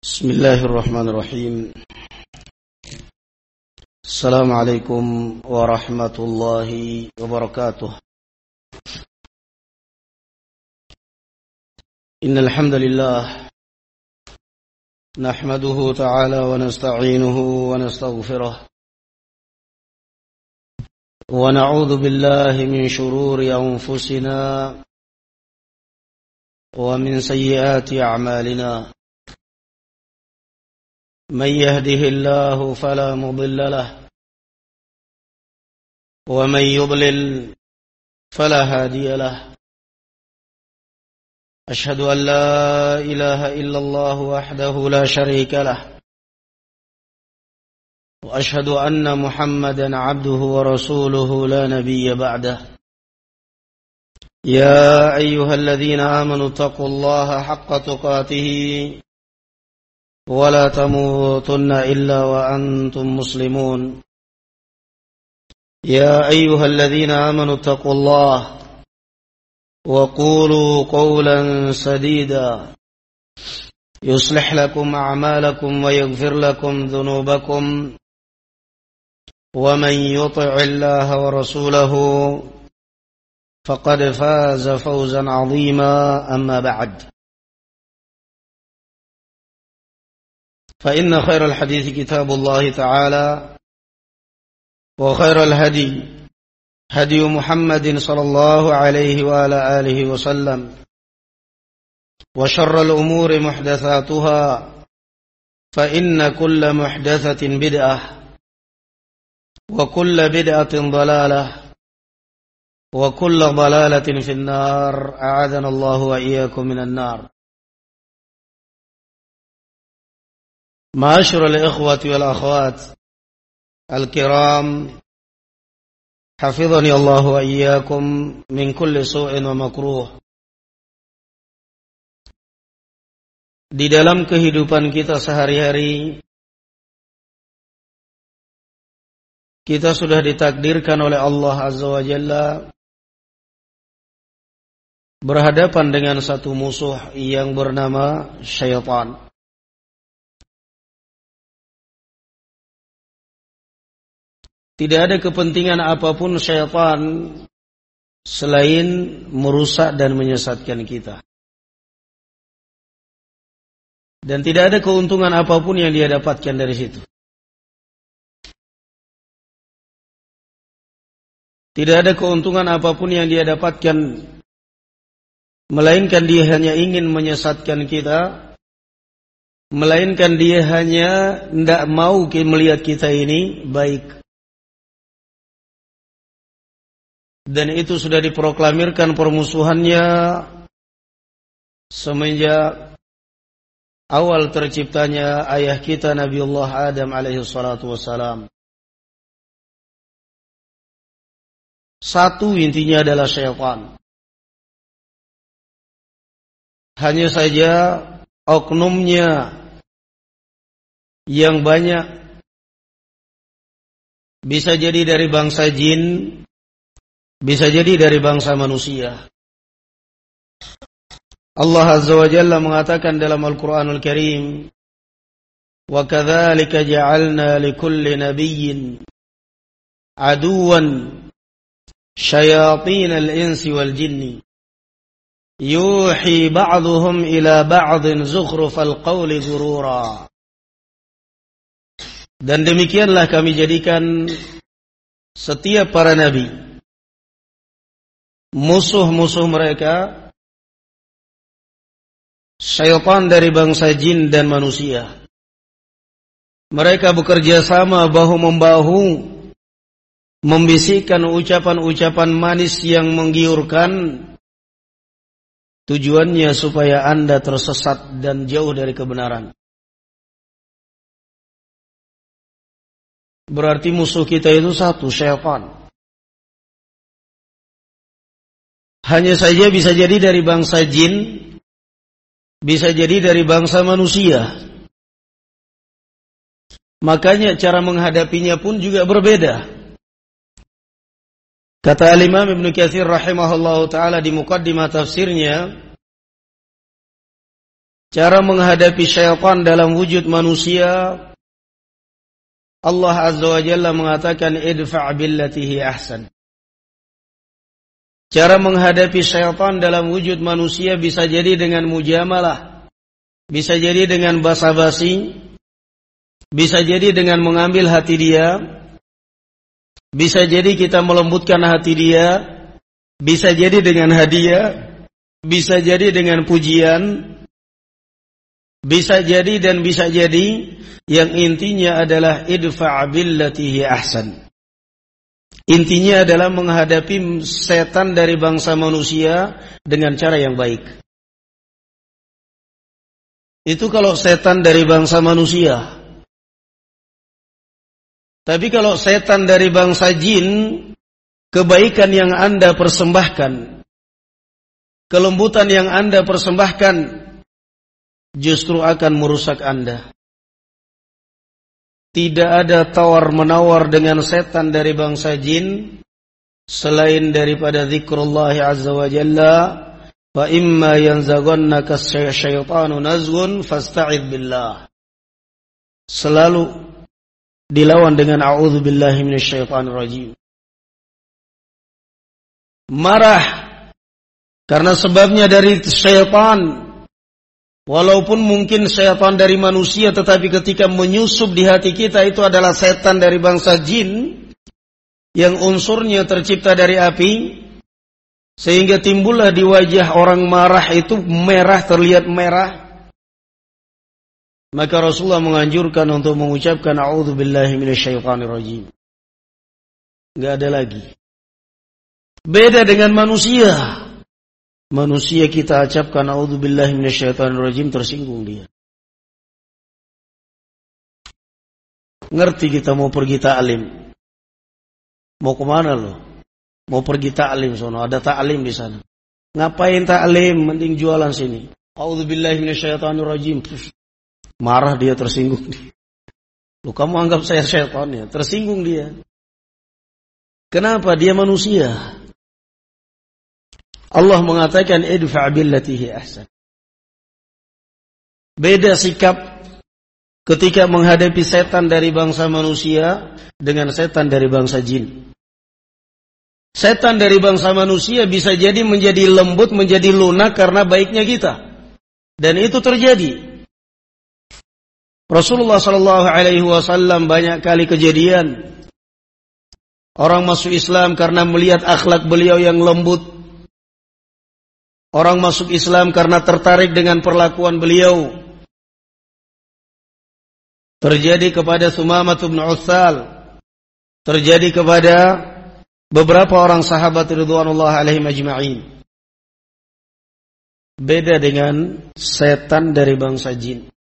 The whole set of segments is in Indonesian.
Bismillahirrahmanirrahim. Assalamualaikum warahmatullahi wabarakatuh. Innal hamdalillah nahmaduhu ta'ala wa nasta'inuhu wa nastaghfiruh wa na'udzu billahi min shururi anfusina wa min sayyiati a'malina. من يهده الله فلا مضل له ومن يضلل فلا هادي له أشهد أن لا إله إلا الله وحده لا شريك له وأشهد أن محمدا عبده ورسوله لا نبي بعده يا أيها الذين آمنوا اتقوا الله حق تقاته ولا تموتن إلا وأنتم مسلمون يا أيها الذين آمنوا اتقوا الله وقولوا قولا سديدا يصلح لكم أعمالكم ويغفر لكم ذنوبكم ومن يطع الله ورسوله فقد فاز فوزا عظيما أما بعد فإن خير الحديث كتاب الله تعالى وخير الهدي هدي محمد صلى الله عليه وعلى آله وسلم وشر الأمور محدثاتها فإن كل محدثة بدعة وكل بدعة ضلالة وكل ضلالة في النار أعاذنا الله وإياكم من النار. Ma'asyiral ikhwati wal akhwat al-kiram, hafizani Allah wa iyyakum min kulli su'in wa makruh. Di dalam kehidupan kita sehari-hari, kita sudah ditakdirkan oleh Allah Azza wa Jalla berhadapan dengan satu musuh yang bernama syaitan. Tidak ada kepentingan apapun syaitan selain merusak dan menyesatkan kita. Dan tidak ada keuntungan apapun yang dia dapatkan dari situ. Tidak ada keuntungan apapun yang dia dapatkan, melainkan dia hanya ingin menyesatkan kita, melainkan dia hanya tidak mau melihat kita ini baik. Dan itu sudah diproklamirkan permusuhannya semenjak awal terciptanya ayah kita Nabiullah Adam alaihi salatu wassalam. Satu intinya adalah syaitan. Hanya saja oknumnya yang banyak, bisa jadi dari bangsa jin, bisa jadi dari bangsa manusia. Allah Azza wa Jalla mengatakan dalam Al-Quranul Karim, "Wa kadzalika ja'alna likulli nabiyyin aduwan syayatinal insi wal jinni yuhi ba'duhum ila ba'din zukhrufal qawli ghurura." Dan demikianlah kami jadikan setiap para nabi musuh-musuh mereka syaitan dari bangsa jin dan manusia. Mereka bekerja sama bahu-membahu membisikkan ucapan-ucapan manis yang menggiurkan, tujuannya supaya Anda tersesat dan jauh dari kebenaran. Berarti musuh kita itu satu, syaitan. Hanya saja bisa jadi dari bangsa jin, bisa jadi dari bangsa manusia. Makanya cara menghadapinya pun juga berbeda. Kata Al-Imam Ibnu Katsir rahimahullahu ta'ala di muqaddimah tafsirnya, cara menghadapi syaitan dalam wujud manusia, Allah Azza wa Jalla mengatakan idfa' billati hi ahsan. Cara menghadapi syaitan dalam wujud manusia bisa jadi dengan mujamalah, bisa jadi dengan basa-basi, bisa jadi dengan mengambil hati dia, bisa jadi kita melembutkan hati dia, bisa jadi dengan hadiah, bisa jadi dengan pujian, bisa jadi dan bisa jadi, yang intinya adalah idfa' billati hi ahsan. Intinya adalah menghadapi setan dari bangsa manusia dengan cara yang baik. Itu kalau setan dari bangsa manusia. Tapi kalau setan dari bangsa jin, kebaikan yang Anda persembahkan, kelembutan yang Anda persembahkan, justru akan merusak Anda. Tidak ada tawar-menawar dengan setan dari bangsa jin selain daripada zikrullah azza wa jalla. Fa imma yanzaghannaka syaitanu nazghun fasta'idz billah. Selalu dilawan dengan a'udzubillahi minasyaitonir rajim. Marah karena sebabnya dari syaitan. Walaupun mungkin syaitan dari manusia, tetapi ketika menyusup di hati kita itu adalah setan dari bangsa jin yang unsurnya tercipta dari api, sehingga timbullah di wajah orang marah itu merah, terlihat merah. Maka Rasulullah menganjurkan untuk mengucapkan a'udzubillahi minasyaitonirrajim. Enggak ada lagi. Beda dengan manusia. Manusia kita acapkan a'udzubillahi minasyaitonirrajim, tersinggung dia. Ngerti kita mau pergi ta'lim. Mau kemana lo? Mau pergi ta'lim sono, ada ta'lim di sana. Ngapain ta'lim? Mending jualan sini. A'udzubillahi minasyaitonirrajim. Marah dia, tersinggung dia. Lu kamu anggap saya syaitan ya? Tersinggung dia. Kenapa? Dia manusia. Allah mengatakan idfa' billati hi ahsan. Beda sikap ketika menghadapi setan dari bangsa manusia dengan setan dari bangsa jin. Setan dari bangsa manusia bisa jadi menjadi lembut, menjadi lunak karena baiknya kita. Dan itu terjadi. Rasulullah sallallahu alaihi wasallam banyak kali kejadian orang masuk Islam karena melihat akhlak beliau yang lembut. Orang masuk Islam karena tertarik dengan perlakuan beliau. Terjadi kepada Sumamah bin Utsal. Terjadi kepada beberapa orang sahabat ridwanullah alaihim ajma'in. Beda dengan setan dari bangsa jin.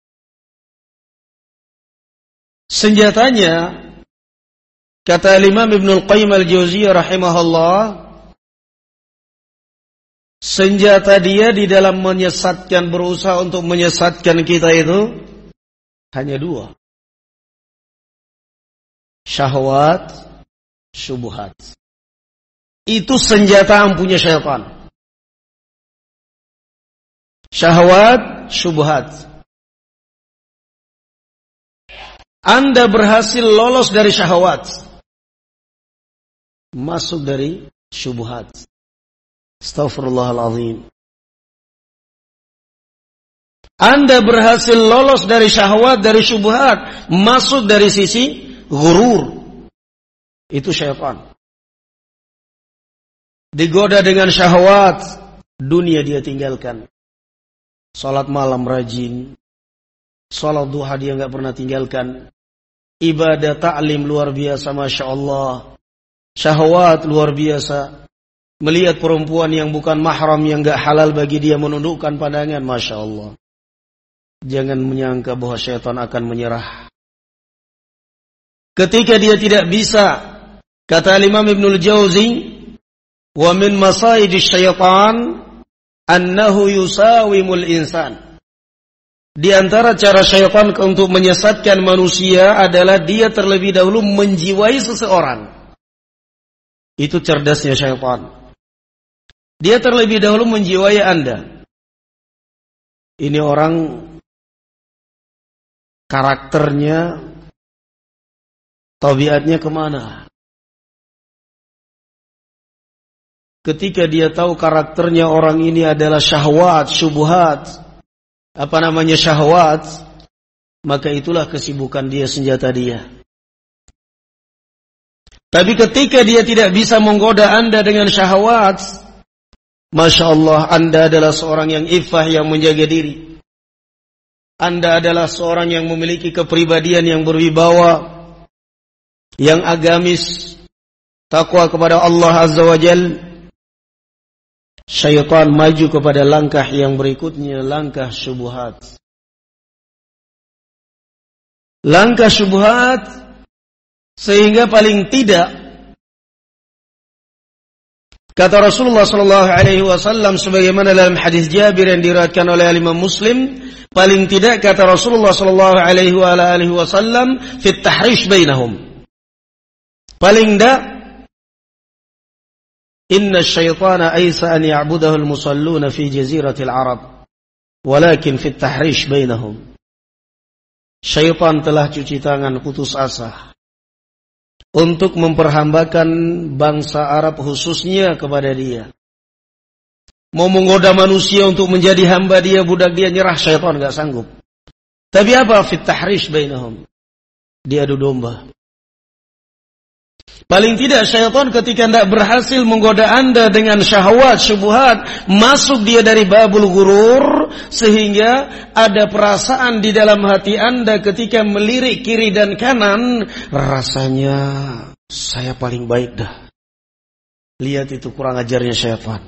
Senjatanya, kata Imam Ibnul Qayyim al-Jauziyah rahimahullah, senjata dia di dalam menyesatkan, berusaha untuk menyesatkan kita itu hanya dua. Syahwat, syubhat. Itu senjata ampuhnya syaitan. Syahwat, syubhat. Anda berhasil lolos dari syahwat, masuk dari syubhat. Astaghfirullahaladzim. Anda berhasil lolos dari syahwat, dari syubhat, masuk dari sisi ghurur. Itu syaitan. Digoda dengan syahwat, dunia dia tinggalkan. Salat malam rajin, salat duha dia enggak pernah tinggalkan. Ibadah ta'lim luar biasa, Masya Allah. Syahwat luar biasa. Melihat perempuan yang bukan mahram, yang enggak halal bagi dia, menundukkan pandangan, Masya Allah. Jangan menyangka bahwa syaitan akan menyerah. Ketika dia tidak bisa, kata Imam Ibnul Jauzi, wa min masaidis syaitan annahu yusawimul insan. Di antara cara syaitan untuk menyesatkan manusia adalah dia terlebih dahulu menjiwai seseorang. Itu cerdasnya syaitan. Dia terlebih dahulu menjiwai Anda. ini orang karakternya, tabiatnya kemana. Ketika dia tahu karakternya orang ini adalah syahwat, syubhat, syahwat, maka itulah kesibukan dia, senjata dia. Tapi ketika dia tidak bisa menggoda Anda dengan syahwat, Masya Allah, Anda adalah seorang yang iffah, yang menjaga diri. Anda adalah seorang yang memiliki kepribadian yang berwibawa, yang agamis, takwa kepada Allah Azza wa Jalla. Syaitan maju kepada langkah yang berikutnya, langkah syubhat. Langkah syubhat, sehingga paling tidak, kata Rasulullah sallallahu alaihi wasallam sebagaimana dalam hadis Jabir yang diriwayatkan oleh Imam Muslim, paling tidak kata Rasulullah sallallahu alaihi wasallam, fit tahrish bainahum. Paling tidak, inna syaitana aisa an ya'budahu al-musalluna fi jaziratil Arab, walakin fit tahrish bainahum. Syaitan telah cuci tangan, putus asa untuk memperhambakan bangsa Arab khususnya kepada dia. Mau menggoda manusia untuk menjadi hamba dia, budak dia, nyerah, syaitan enggak sanggup. Tapi apa? Fit tahrish bainahum. Dia adu domba. Paling tidak syaitan ketika tidak berhasil menggoda Anda dengan syahwat, syubhat, masuk dia dari babul ghurur, sehingga ada perasaan di dalam hati Anda ketika melirik kiri dan kanan, rasanya saya paling baik dah. Lihat itu kurang ajarnya syaitan.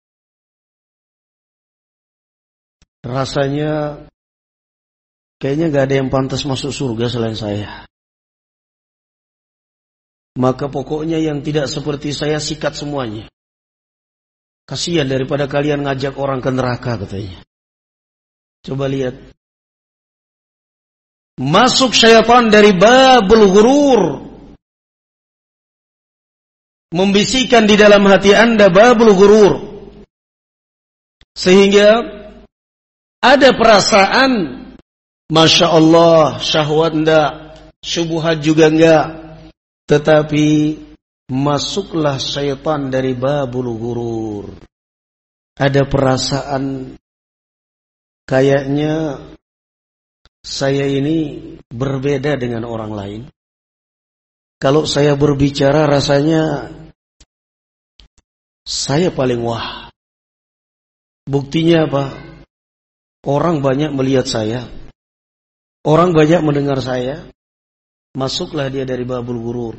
Rasanya kayaknya gak ada yang pantas masuk surga selain saya. Maka pokoknya yang tidak seperti saya sikat semuanya. Kasihan daripada kalian ngajak orang ke neraka, katanya. Coba lihat. Masuk syaitan dari babul ghurur. Membisikkan di dalam hati Anda babul ghurur. Sehingga ada perasaan, Masya Allah, syahwat enggak, syubhat juga enggak. Tetapi masuklah syaitan dari babul ghurur. Ada perasaan kayaknya saya ini berbeda dengan orang lain. Kalau saya berbicara rasanya saya paling wah. Buktinya apa? Orang banyak melihat saya. Orang banyak mendengar saya. Masuklah dia dari babul ghurur.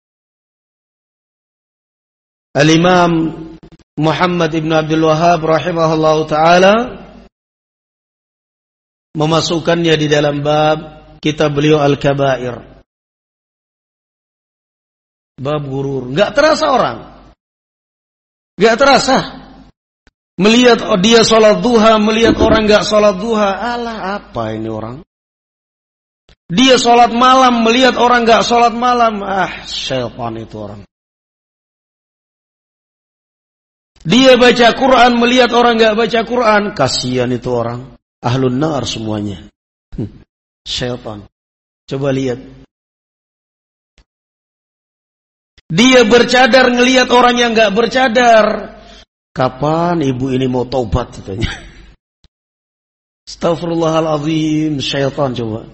Al-Imam Muhammad ibn Abdul Wahhab rahimahullahu ta'ala memasukkannya di dalam bab kitab beliau Al-Kabair. Bab ghurur. Gak terasa orang. Gak terasa. Melihat dia sholat duha, melihat orang gak sholat duha. Alah, apa ini orang? Dia sholat malam, melihat orang gak sholat malam. Syaitan itu orang. Dia baca Quran, melihat orang gak baca Quran. Kasihan itu orang. Ahlun nar semuanya. Syaitan. Coba lihat. Dia bercadar, ngelihat orang yang gak bercadar. Kapan ibu ini mau taubat, katanya. Astaghfirullahaladzim. Syaitan coba.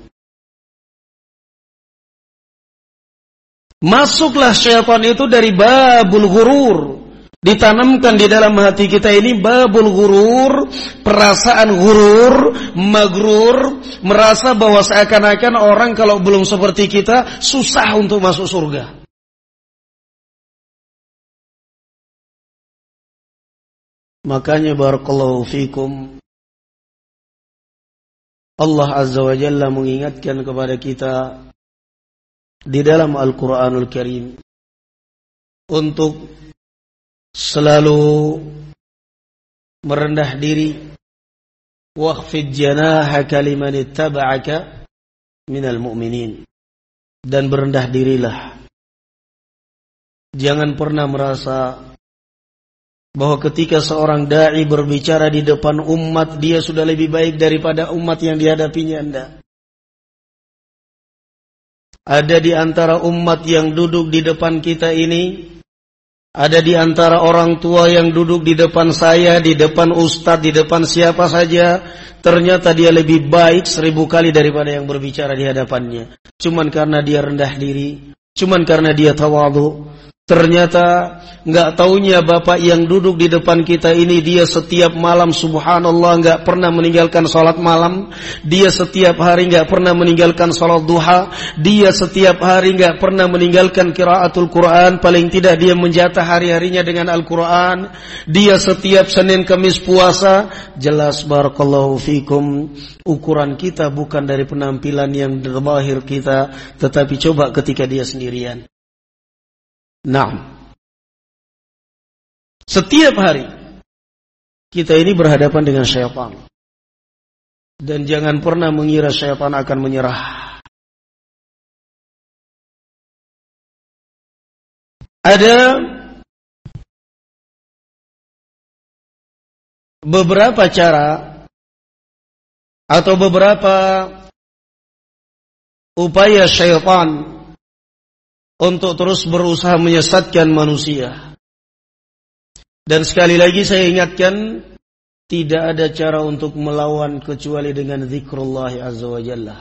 Masuklah syaitan itu dari babul ghurur. Ditanamkan di dalam hati kita ini babul ghurur, perasaan ghurur, magrur, merasa bahwa seakan-akan orang kalau belum seperti kita susah untuk masuk surga. Makanya barakallahu fikum, Allah Azza wa Jalla mengingatkan kepada kita di dalam Al-Quranul Karim untuk selalu merendah diri. Wakhfid janahaka liman ittaba'aka minal mu'minin. Dan berendah dirilah. Jangan pernah merasa bahwa ketika seorang da'i berbicara di depan umat, dia sudah lebih baik daripada umat yang dihadapinya. Anda ada di antara umat yang duduk di depan kita ini, ada di antara orang tua yang duduk di depan saya, di depan ustadz, di depan siapa saja, ternyata dia lebih baik 1000 kali daripada yang berbicara di hadapannya. Cuman karena dia rendah diri, cuman karena dia tawadhu. Ternyata nggak taunya bapak yang duduk di depan kita ini, dia setiap malam subhanallah nggak pernah meninggalkan sholat malam, dia setiap hari nggak pernah meninggalkan sholat duha, dia setiap hari nggak pernah meninggalkan qiraatul Quran, paling tidak dia menjatah hari-harinya dengan Al-Quran, dia setiap Senin Kamis puasa. Jelas barakallahu fikum, ukuran kita bukan dari penampilan yang zahir kita, tetapi coba ketika dia sendirian. Nah, setiap hari kita ini berhadapan dengan syaitan, dan jangan pernah mengira syaitan akan menyerah. Ada beberapa cara atau beberapa upaya syaitan untuk terus berusaha menyesatkan manusia. Dan sekali lagi saya ingatkan, tidak ada cara untuk melawan kecuali dengan zikrullah azza wa jalla.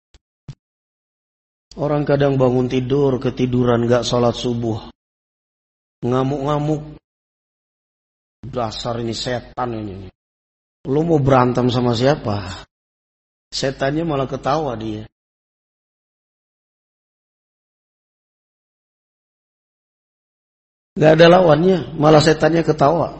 Orang kadang bangun tidur, ketiduran, gak sholat subuh, ngamuk-ngamuk. Dasar ini setan ini. Lu mau berantem sama siapa? Setannya malah ketawa dia. Gak ada lawannya, malah setannya ketawa.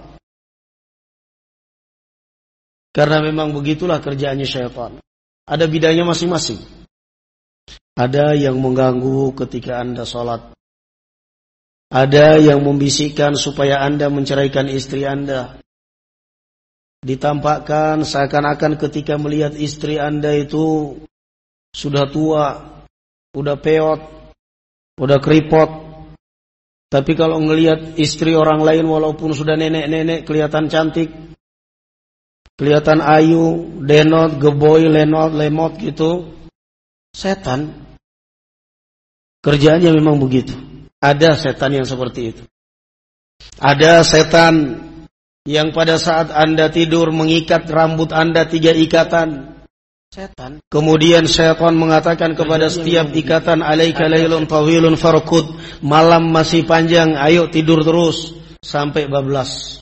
Karena memang begitulah kerjaannya syaitan. Ada bidangnya masing-masing. Ada yang mengganggu ketika Anda sholat. Ada yang membisikkan supaya Anda menceraikan istri Anda. Ditampakkan seakan-akan ketika melihat istri Anda itu sudah tua, udah peot, udah keripot. Tapi kalau ngelihat istri orang lain walaupun sudah nenek-nenek kelihatan cantik, kelihatan ayu, denot, geboy, lenot, lemot gitu, setan. Kerjaannya memang begitu. Ada setan yang seperti itu. Ada setan yang pada saat Anda tidur mengikat rambut Anda 3 ikatan. Setan. Kemudian syaitan mengatakan kepada setiap ikatan, alaika lailun tawilun farqud, malam masih panjang, ayo tidur terus sampai bablas.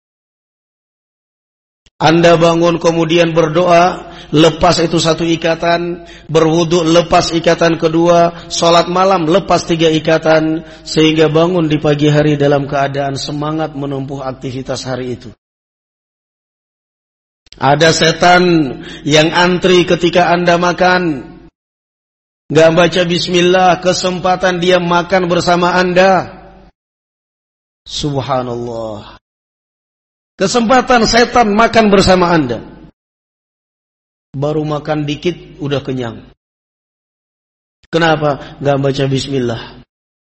Anda bangun kemudian berdoa, lepas itu 1 ikatan, berwudu lepas ikatan kedua, sholat malam lepas 3 ikatan, sehingga bangun di pagi hari dalam keadaan semangat menempuh aktivitas hari itu. Ada setan yang antri ketika Anda makan, gak baca bismillah, kesempatan dia makan bersama Anda. Subhanallah. Kesempatan setan makan bersama Anda. Baru makan dikit udah kenyang. Kenapa? Gak baca bismillah.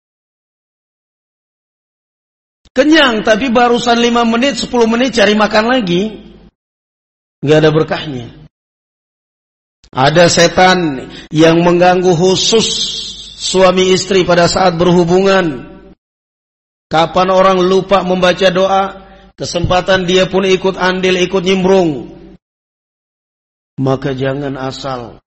Kenyang tapi barusan 5 menit, 10 menit cari makan lagi. Gak ada berkahnya. Ada setan yang mengganggu khusus suami istri pada saat berhubungan. Kapan orang lupa membaca doa, kesempatan dia pun ikut andil, ikut nyimbrung. Maka jangan asal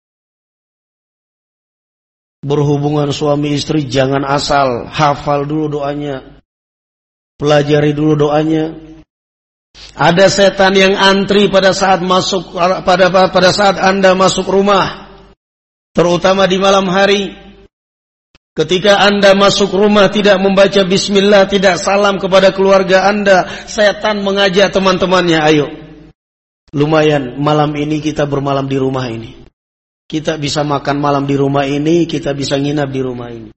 berhubungan suami istri, jangan asal, hafal dulu doanya, pelajari dulu doanya. Ada setan yang antri pada saat masuk, pada saat Anda masuk rumah, terutama di malam hari. Ketika Anda masuk rumah tidak membaca bismillah, tidak salam kepada keluarga Anda, setan mengajak teman-temannya, ayo. Lumayan malam ini kita bermalam di rumah ini. Kita bisa makan malam di rumah ini, kita bisa nginap di rumah ini.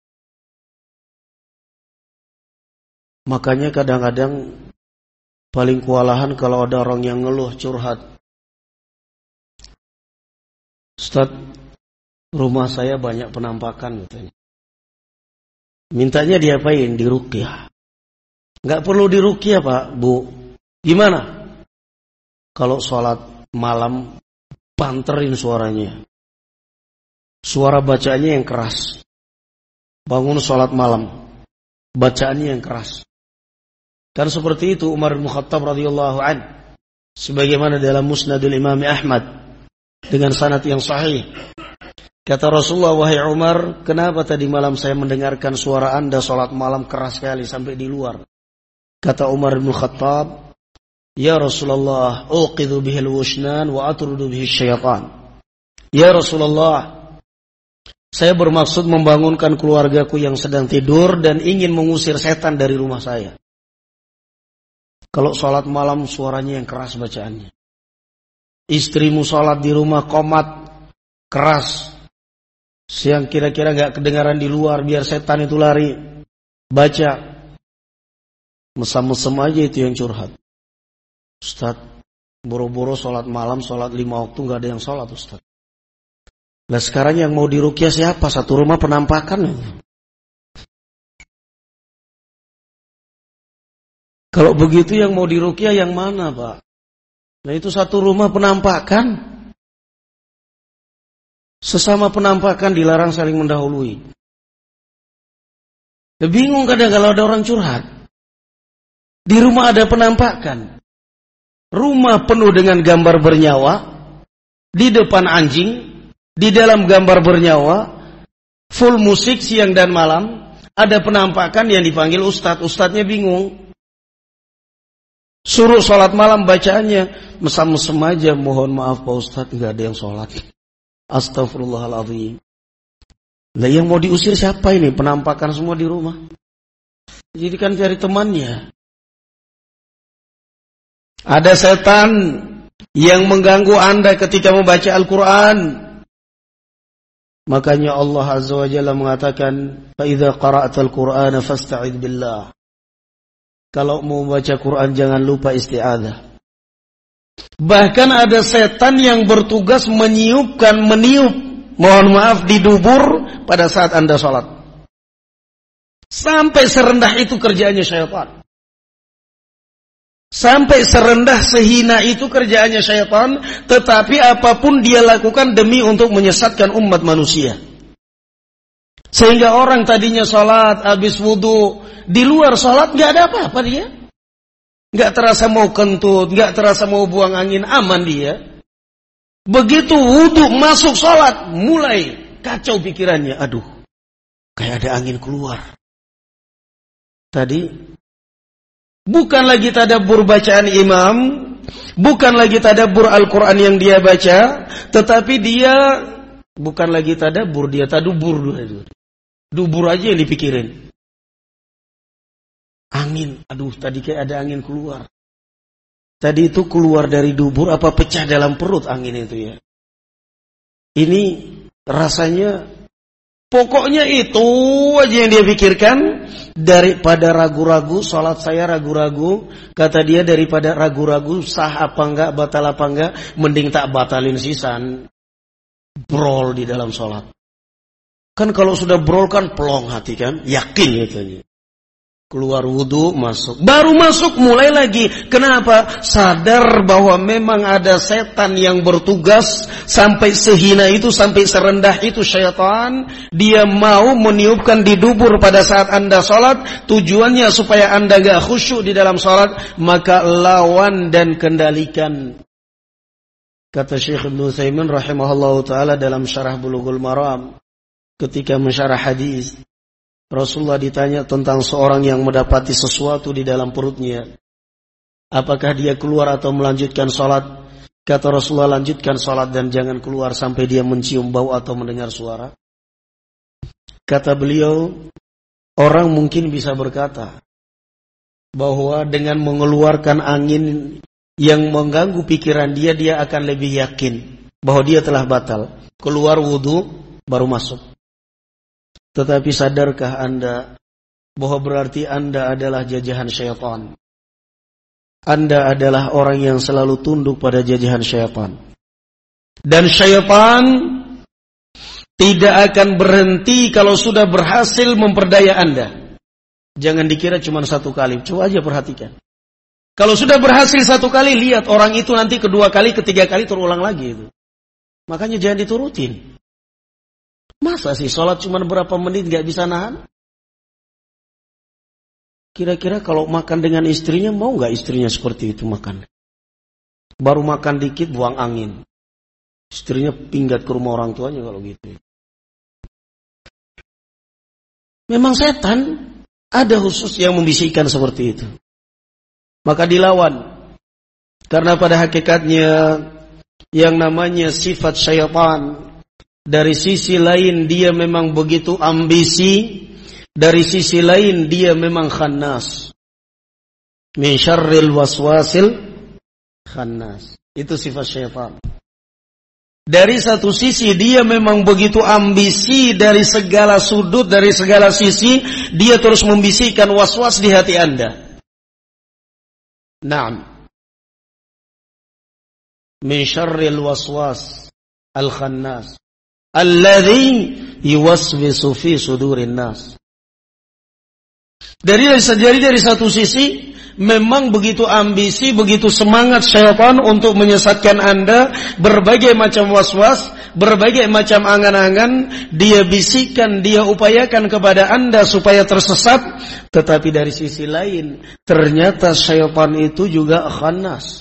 Makanya kadang-kadang paling kewalahan kalau ada orang yang ngeluh, curhat. Ustaz, rumah saya banyak penampakan katanya. Mintanya diapain? Diruqyah. Nggak perlu diruqyah Pak, Bu. Gimana? Kalau sholat malam, banterin suaranya. Suara bacaannya yang keras. Bangun sholat malam, bacaannya yang keras. Kan seperti itu Umar bin Khattab radhiyallahu an, sebagaimana dalam Musnadul Imam Ahmad dengan sanad yang sahih. Kata Rasulullah, wahai Umar, kenapa tadi malam saya mendengarkan suara Anda sholat malam keras sekali sampai di luar? Kata Umar bin Khattab, ya Rasulullah, uqidhu bihil wushnan wa atrudu bihil syaitan. Ya Rasulullah, saya bermaksud membangunkan keluargaku yang sedang tidur dan ingin mengusir setan dari rumah saya. Kalau sholat malam suaranya yang keras bacaannya. Istrimu sholat di rumah qomat, keras. Yang kira-kira gak kedengaran di luar biar setan itu lari. Baca. Mesam-mesem aja itu yang curhat. Ustaz, boro-boro sholat malam, sholat 5 waktu gak ada yang sholat Ustaz. Nah sekarang yang mau diruqyah siapa? Satu rumah penampakan. Kalau begitu yang mau diruqyah yang mana Pak? Nah itu satu rumah penampakan. Sesama penampakan dilarang saling mendahului. Bingung kadang kalau ada orang curhat. Di rumah ada penampakan. Rumah penuh dengan gambar bernyawa. Di depan anjing. Di dalam gambar bernyawa. Full musik siang dan malam. Ada penampakan yang dipanggil ustadz. Ustadznya bingung. Suruh sholat malam bacaannya. Mesam-mesem aja. Mohon maaf Pak Ustadz. Gak ada yang sholat. Astaghfirullahaladzim. Lah yang mau diusir siapa ini? Penampakan semua di rumah. Jadi kan cari temannya. Ada setan yang mengganggu Anda ketika membaca Al-Quran. Makanya Allah Azza wa Jalla mengatakan, فَإِذَا قَرَأْتَ الْقُرْآنَ فَاسْتَعِذْ بِاللَّهِ. Kalau mau membaca Quran jangan lupa isti'adzah. Bahkan ada setan yang bertugas meniup, mohon maaf, di dubur pada saat Anda sholat. Sampai serendah itu kerjaannya syaitan. Sampai serendah sehina itu kerjaannya syaitan. Tetapi apapun dia lakukan demi untuk menyesatkan umat manusia. Sehingga orang tadinya sholat, habis wudu, di luar sholat gak ada apa-apa dia. Gak terasa mau kentut, gak terasa mau buang angin, aman dia. Begitu wudu masuk sholat, mulai kacau pikirannya. Aduh, kayak ada angin keluar. Tadi bukan lagi tadabbur bacaan imam, bukan lagi tadabbur Al-Quran yang dia baca, tetapi dia bukan lagi tadabbur, dia tadubur. Dubur aja yang dipikirin. Angin, aduh tadi kayak ada angin keluar. Tadi itu keluar dari dubur apa pecah dalam perut angin itu ya. Ini rasanya, pokoknya itu aja yang dia pikirkan. Daripada ragu-ragu, sholat saya ragu-ragu. Kata dia daripada ragu-ragu, sah apa enggak, batal apa enggak, mending tak batalin sisan. Brol di dalam sholat. Kan kalau sudah brol kan pelong hati kan, yakin katanya. Keluar wudu, masuk. Baru masuk, mulai lagi. Kenapa? Sadar bahwa memang ada setan yang bertugas. Sampai sehina itu, sampai serendah itu syaitan. Dia mau meniupkan di dubur pada saat Anda sholat. Tujuannya supaya Anda gak khusyuk di dalam sholat. Maka lawan dan kendalikan. Kata Syekh Ibnu Utsaimin rahimahullah ta'ala dalam syarah Bulughul Maram. Ketika mensyarah hadis. Rasulullah ditanya tentang seorang yang mendapati sesuatu di dalam perutnya. Apakah dia keluar atau melanjutkan sholat? Kata Rasulullah, lanjutkan sholat dan jangan keluar sampai dia mencium bau atau mendengar suara. Kata beliau, orang mungkin bisa berkata bahwa dengan mengeluarkan angin yang mengganggu pikiran dia, dia akan lebih yakin bahwa dia telah batal. Keluar wudu, baru masuk. Tetapi sadarkah Anda bahwa berarti Anda adalah jajahan syaitan? Anda adalah orang yang selalu tunduk pada jajahan syaitan. Dan syaitan tidak akan berhenti kalau sudah berhasil memperdaya Anda. Jangan dikira cuma satu kali. Coba aja perhatikan. Kalau sudah berhasil satu kali, lihat orang itu nanti kedua kali, ketiga kali terulang lagi itu. Makanya jangan diturutin. Masa sih sholat cuma berapa menit gak bisa nahan? Kira-kira kalau makan dengan istrinya, mau gak istrinya seperti itu makan? Baru makan dikit buang angin. Istrinya pinggat ke rumah orang tuanya kalau gitu. Memang setan ada khusus yang membisikkan seperti itu. Maka dilawan. Karena pada hakikatnya yang namanya sifat syaitan, dari sisi lain dia memang begitu ambisi, dari sisi lain dia memang khannas. Min syarril waswasil khannas. Itu sifat syaitan. Dari satu sisi dia memang begitu ambisi, dari segala sudut, dari segala sisi dia terus membisikkan waswas di hati Anda. Naam. Min syarril waswas al-khannas alladzi yuwaswisu fi sudurin nas. Dari satu sisi memang begitu ambisi, begitu semangat syaitan untuk menyesatkan Anda, berbagai macam waswas, berbagai macam angan-angan dia bisikkan, dia upayakan kepada Anda supaya tersesat. Tetapi dari sisi lain ternyata syaitan itu juga khannas.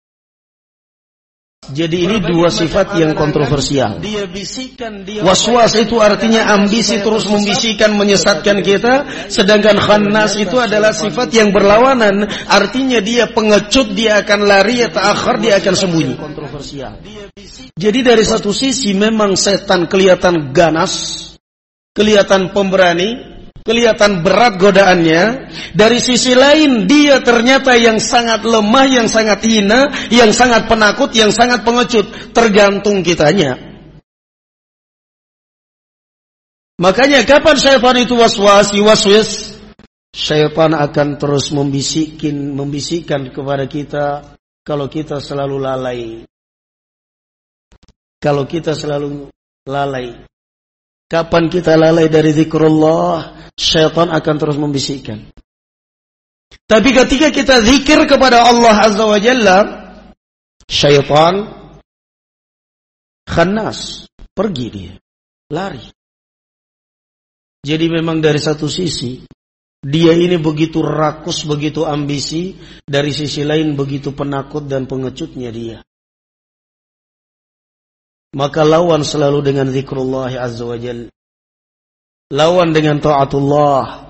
Jadi ini dua sifat yang kontroversial. Waswas itu artinya ambisi, terus membisikkan, menyesatkan kita. Sedangkan khannas itu adalah sifat yang berlawanan. Artinya dia pengecut, dia akan lari, ta'akhir, dia akan sembunyi. Jadi dari satu sisi memang setan kelihatan ganas, kelihatan pemberani, kelihatan berat godaannya. Dari sisi lain dia ternyata yang sangat lemah, yang sangat hina, yang sangat penakut, yang sangat pengecut. Tergantung kitanya. Makanya kapan syaitan itu waswas, syaitan akan terus membisikkan kepada kita kalau kita selalu lalai. Kalau kita selalu lalai. Kapan kita lalai dari zikrullah, syaitan akan terus membisikkan. Tapi ketika kita zikir kepada Allah Azza wa Jalla, syaitan khannas, pergi dia, lari. Jadi memang dari satu sisi dia ini begitu rakus, begitu ambisi, dari sisi lain begitu penakut dan pengecutnya dia. Maka lawan selalu dengan zikrullah Azza wa Jalla. Lawan dengan ta'atullah.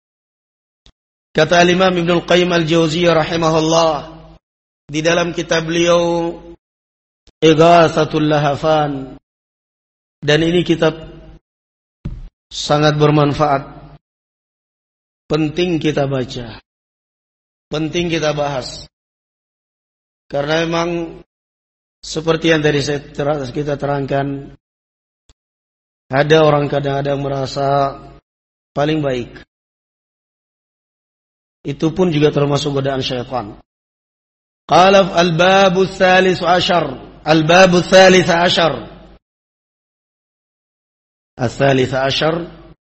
Kata Imam Ibnul Qayyim Al-Jauziyah rahimahullah di dalam kitab beliau Ighatsatul Lahafan, dan ini kitab sangat bermanfaat. Penting kita baca. Penting kita bahas. Karena memang seperti yang tadi kita terangkan, ada orang kadang-kadang merasa paling baik. Itu pun juga termasuk godaan syaitan. Qala al-babu tsalits ashar. Al-babu tsalits ashar. Al-tsalits ashar.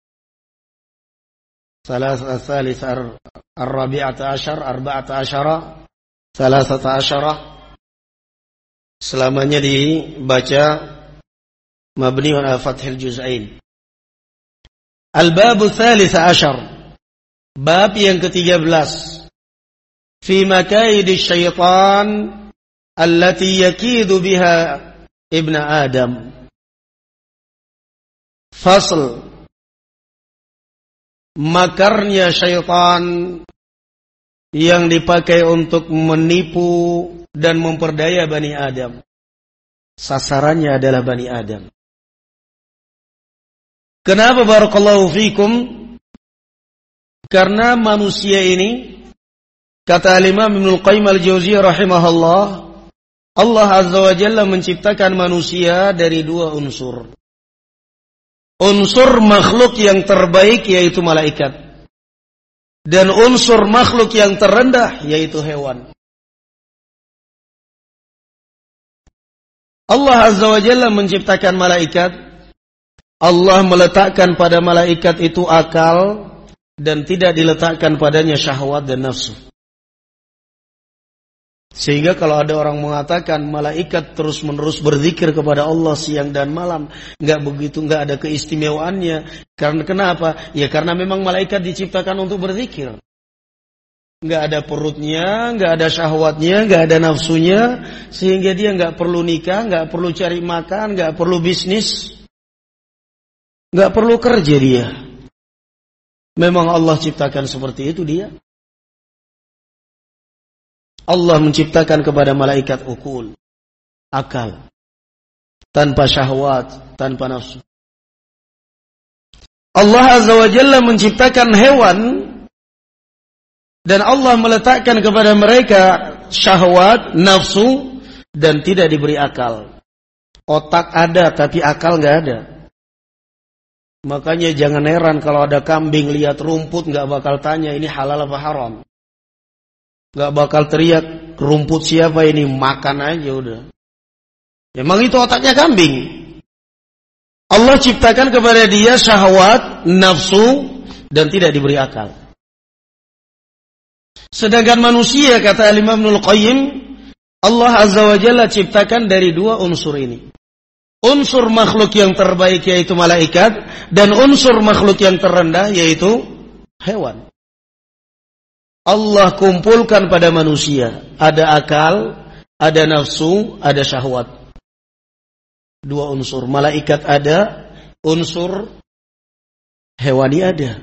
Al-tsalits ar-rabi'ata ashar, arba'ata ashara, salasata ashara. Selamanya dibaca mabni ala fathil juz'ain. Al-babu tsalits ashar. Bab yang ke-13. Fi makaidi syaitan allati yakidu biha ibn Adam. Fasl. Makarnya syaitan yang dipakai untuk menipu dan memperdaya Bani Adam. Sasarannya adalah Bani Adam. Kenapa barakallahu fikum? Karena manusia ini, kata Imam Ibnul Qayyim Al-Jauziyah rahimahullah, Allah Azza wa Jalla menciptakan manusia dari dua unsur. Unsur makhluk yang terbaik yaitu malaikat, dan unsur makhluk yang terendah yaitu hewan. Allah Azza wa Jalla menciptakan malaikat. Allah meletakkan pada malaikat itu akal, dan tidak diletakkan padanya syahwat dan nafsu. Sehingga kalau ada orang mengatakan malaikat terus-menerus berzikir kepada Allah siang dan malam, enggak ada keistimewaannya. Karena kenapa? Ya karena memang malaikat diciptakan untuk berzikir. Enggak ada perutnya, enggak ada syahwatnya, enggak ada nafsunya, sehingga dia enggak perlu nikah, enggak perlu cari makan, enggak perlu bisnis, enggak perlu kerja dia. Memang Allah ciptakan seperti itu dia. Allah menciptakan kepada malaikat ukul, akal, tanpa syahwat, tanpa nafsu. Allah Azza wa Jalla menciptakan hewan, dan Allah meletakkan kepada mereka syahwat, nafsu, dan tidak diberi akal. Otak ada, tapi akal nggak ada. Makanya jangan heran kalau ada kambing lihat rumput nggak bakal tanya ini halal apa haram. Nggak bakal teriak rumput siapa ini, makan aja udah. Memang itu otaknya kambing. Allah ciptakan kepada dia syahwat, nafsu, dan tidak diberi akal. Sedangkan manusia, kata Imam Ibnul Qayyim, Allah Azza wa Jalla ciptakan dari dua unsur ini. Unsur makhluk yang terbaik yaitu malaikat, dan unsur makhluk yang terendah yaitu hewan. Allah kumpulkan pada manusia, ada akal, ada nafsu, ada syahwat. Dua unsur, malaikat ada, unsur hewani ada.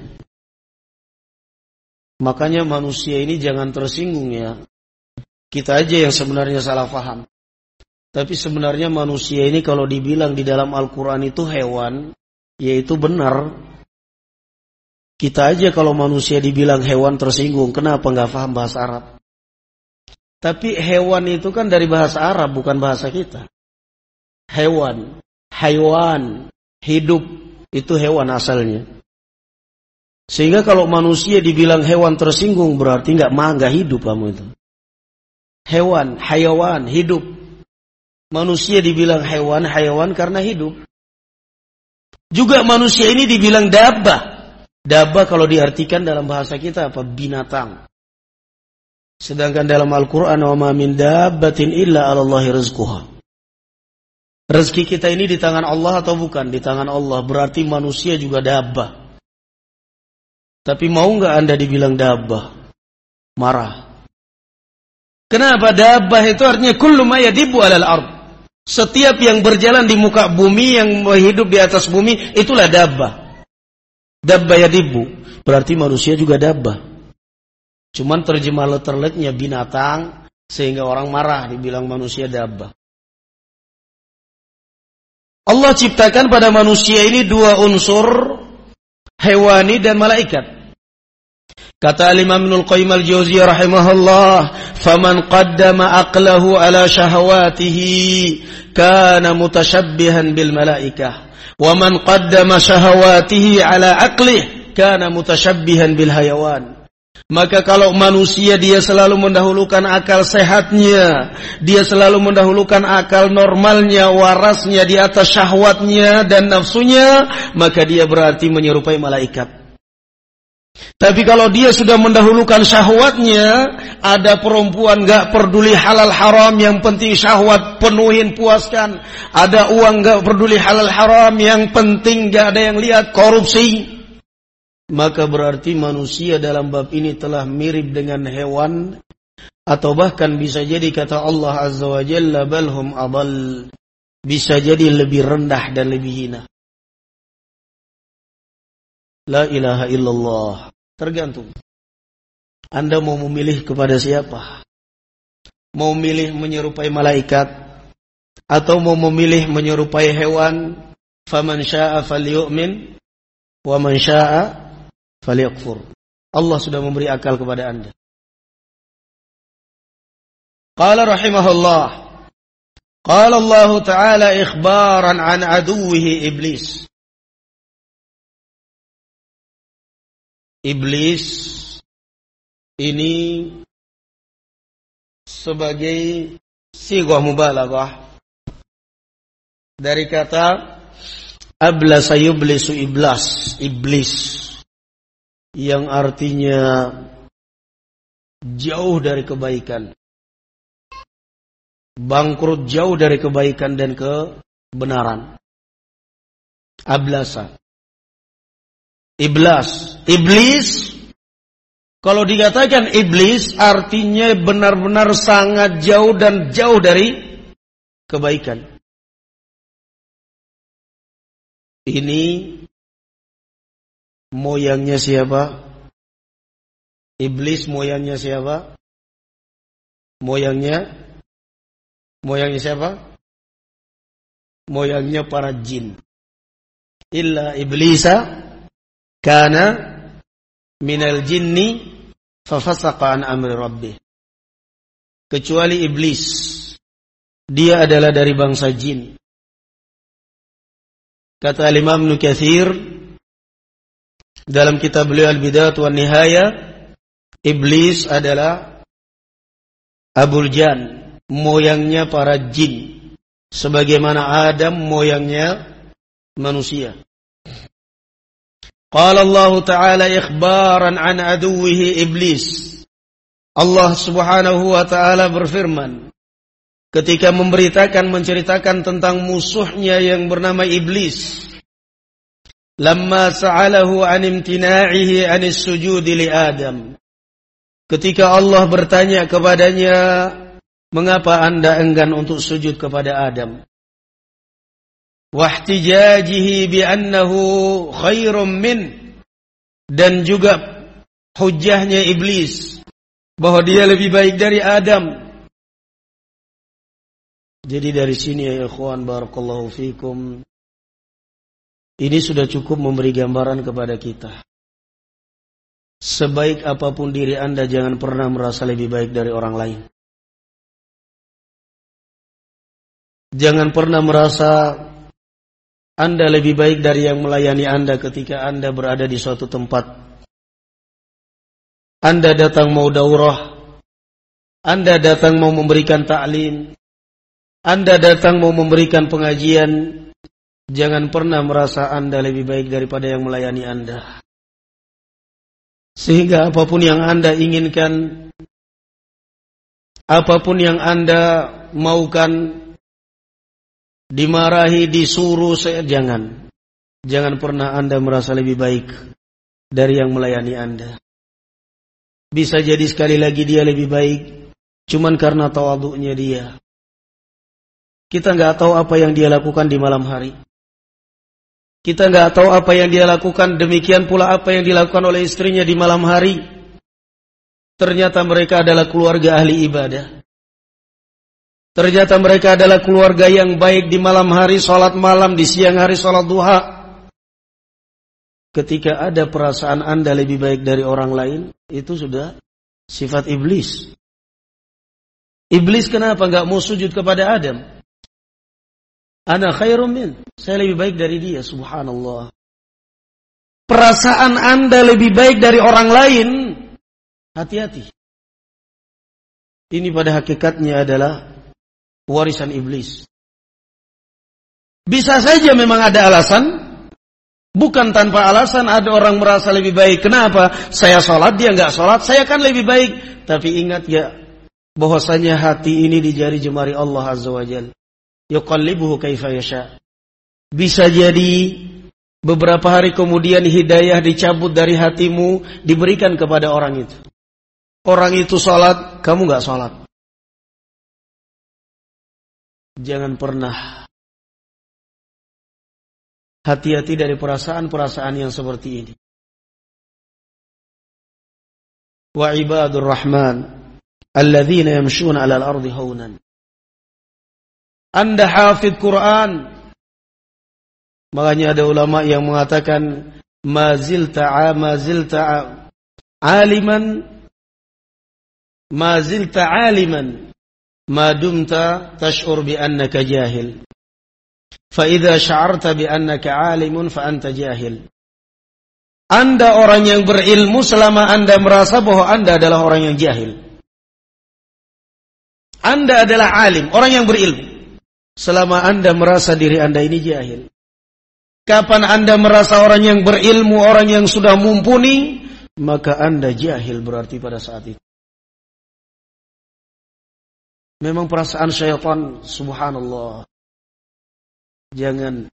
Makanya manusia ini jangan tersinggung ya. Kita aja yang sebenarnya salah paham. Tapi sebenarnya manusia ini kalau dibilang di dalam Al-Quran itu hewan, yaitu benar. Kita aja kalau manusia dibilang hewan tersinggung. Kenapa nggak paham bahasa Arab? Tapi hewan itu kan dari bahasa Arab, bukan bahasa kita. Hewan, haywan, hidup, itu hewan asalnya. Sehingga kalau manusia dibilang hewan tersinggung, berarti nggak hidup kamu itu. Hewan, hayawan, hidup. Manusia dibilang hewan, hayawan karena hidup. Juga manusia ini dibilang dabbah. Dabbah kalau diartikan dalam bahasa kita apa? Binatang. Sedangkan dalam Al-Quran, wa ma min dabbatin illa 'alallahi rizquha. Rezeki kita ini di tangan Allah atau bukan? Di tangan Allah. Berarti manusia juga dabbah. Tapi mau nggak Anda dibilang dabbah? Marah. Kenapa? Dabbah itu artinya kullu ma yadibu 'alal ard. Setiap yang berjalan di muka bumi, yang hidup di atas bumi, itulah dabbah. Dabbah yadibu, berarti manusia juga dabbah. Cuman terjemah letterletnya binatang, sehingga orang marah dibilang manusia dabbah. Allah ciptakan pada manusia ini dua unsur, hewani dan malaikat. Kata Imam Ibnul Qayyim al-Jauziyah rahimahullah, "Faman qaddama aqlahu ala syahawatihi kana mutashabbihan bil malaikah, wa man qaddama syahawatihi ala aqlih kana mutashabbihan bil hayawan." Maka kalau manusia dia selalu mendahulukan akal sehatnya, dia selalu mendahulukan akal normalnya, warasnya di atas syahwatnya dan nafsunya, maka dia berarti menyerupai malaikat. Tapi kalau dia sudah mendahulukan syahwatnya, ada perempuan gak peduli halal haram, yang penting syahwat penuhin, puaskan. Ada uang gak peduli halal haram, yang penting gak ada yang lihat, korupsi. Maka berarti manusia dalam bab ini telah mirip dengan hewan, atau bahkan bisa jadi kata Allah Azza wa Jalla, balhum adall, bisa jadi lebih rendah dan lebih hina. La ilaha illallah. Tergantung Anda mau memilih kepada siapa. Mau memilih menyerupai malaikat, atau mau memilih menyerupai hewan. Faman syaa falyu'min, wa man syaa falyakfur. Allah sudah memberi akal kepada Anda. Qala rahimahullah, qala Allah Ta'ala ikhbaran an aduwihi iblis. Iblis ini sebagai sighah mubalaghah dari kata ablasa yublisu iblis. yang artinya jauh dari kebaikan, bangkrut jauh dari kebaikan dan kebenaran. Ablasa, iblis. Kalau dikatakan iblis artinya benar-benar sangat jauh dan jauh dari kebaikan. Ini moyangnya siapa? Iblis moyangnya siapa? Moyangnya siapa? Moyangnya para jin. Illa iblisa kana minal jinni fafasaqa an amri rabbih. Kecuali iblis, dia adalah dari bangsa jin. Kata Imam Ibnu Katsir dalam kitab beliau Al-Bidayah wan Nihayah, iblis adalah Abul Jan, moyangnya para jin, sebagaimana Adam moyangnya manusia. Qala Allah Ta'ala ikhbaran an aduwwihi iblis. Allah Subhanahu wa Ta'ala berfirman ketika menceritakan tentang musuhnya yang bernama iblis. Lamma sa'alahu an imtina'ihi anis sujudi li Adam. Ketika Allah bertanya kepadanya, mengapa Anda enggan untuk sujud kepada Adam? Wahtijajihi bi'annahu khairum min, dan juga hujahnya iblis bahwa dia lebih baik dari Adam. Jadi dari sini ya ikhwan barakallahu fikum, ini sudah cukup memberi gambaran kepada kita. Sebaik apapun diri Anda, jangan pernah merasa lebih baik dari orang lain. Jangan pernah merasa Anda lebih baik dari yang melayani Anda ketika Anda berada di suatu tempat. Anda datang mau daurah, Anda datang mau memberikan ta'lim, Anda datang mau memberikan pengajian. Jangan pernah merasa Anda lebih baik daripada yang melayani Anda. Sehingga apapun yang Anda inginkan, apapun yang Anda maukan, dimarahi, disuruh, jangan pernah Anda merasa lebih baik dari yang melayani Anda. Bisa jadi sekali lagi dia lebih baik cuman karena tawadhu'nya dia. Kita nggak tahu apa yang dia lakukan di malam hari. Kita nggak tahu apa yang dia lakukan, demikian pula apa yang dilakukan oleh istrinya di malam hari. Ternyata mereka adalah keluarga ahli ibadah. Ternyata mereka adalah keluarga yang baik di malam hari, sholat malam, di siang hari sholat duha. Ketika ada perasaan Anda lebih baik dari orang lain, itu sudah sifat iblis. Iblis kenapa nggak mau sujud kepada Adam? Ana khairum min, saya lebih baik dari dia, subhanallah. Perasaan Anda lebih baik dari orang lain, hati-hati. Ini pada hakikatnya adalah warisan iblis. Bisa saja memang ada alasan, bukan tanpa alasan ada orang merasa lebih baik. Kenapa? Saya sholat, dia nggak sholat, saya kan lebih baik. Tapi ingat ya, bahwasanya hati ini di jari jemari Allah Azza wa Jalla. Yuqallibuhu kaifa yasha. Bisa jadi beberapa hari kemudian hidayah dicabut dari hatimu, diberikan kepada orang itu. Orang itu sholat, kamu nggak sholat. Jangan pernah hati-hati dari perasaan-perasaan yang seperti ini. Wa ibadur rahman alladzina yamshuna 'alal ardi haunan. Anda hafidh Quran. Makanya ada ulama yang mengatakan mazilta aliman ma dumta tash'ur bi annaka jahil. Fa idza sya'arta bi annaka 'alimun fa anta jahil. Anda orang yang berilmu selama Anda merasa bahwa Anda adalah orang yang jahil. Anda adalah alim, orang yang berilmu. Selama Anda merasa diri Anda ini jahil. Kapan Anda merasa orang yang berilmu, orang yang sudah mumpuni, maka Anda jahil berarti pada saat itu. Memang perasaan syaitan, subhanallah. Jangan.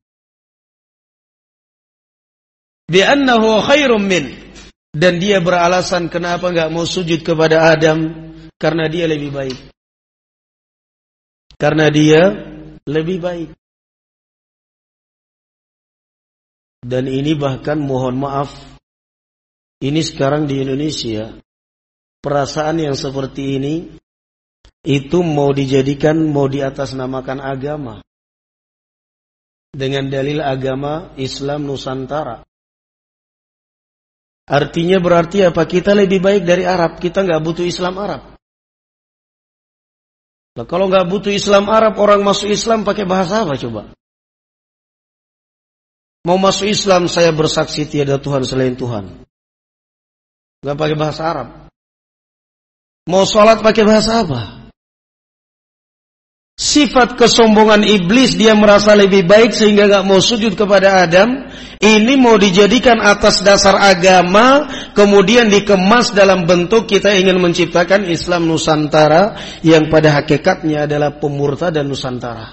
Bi'annahu khairum min. Dan dia beralasan kenapa enggak mau sujud kepada Adam, karena dia lebih baik. Karena dia lebih baik. Dan ini bahkan mohon maaf, ini sekarang di Indonesia, perasaan yang seperti ini itu mau dijadikan, mau diatasnamakan agama. Dengan dalil agama Islam Nusantara. Artinya berarti apa? Kita lebih baik dari Arab. Kita gak butuh Islam Arab. Nah, kalau gak butuh Islam Arab, orang masuk Islam pakai bahasa apa coba? Mau masuk Islam, saya bersaksi tiada Tuhan selain Tuhan. Gak pakai bahasa Arab. Mau sholat pakai bahasa apa? Sifat kesombongan iblis, dia merasa lebih baik sehingga gak mau sujud kepada Adam. Ini mau dijadikan atas dasar agama, kemudian dikemas dalam bentuk kita ingin menciptakan Islam Nusantara yang pada hakikatnya adalah pemurtad dan Nusantara.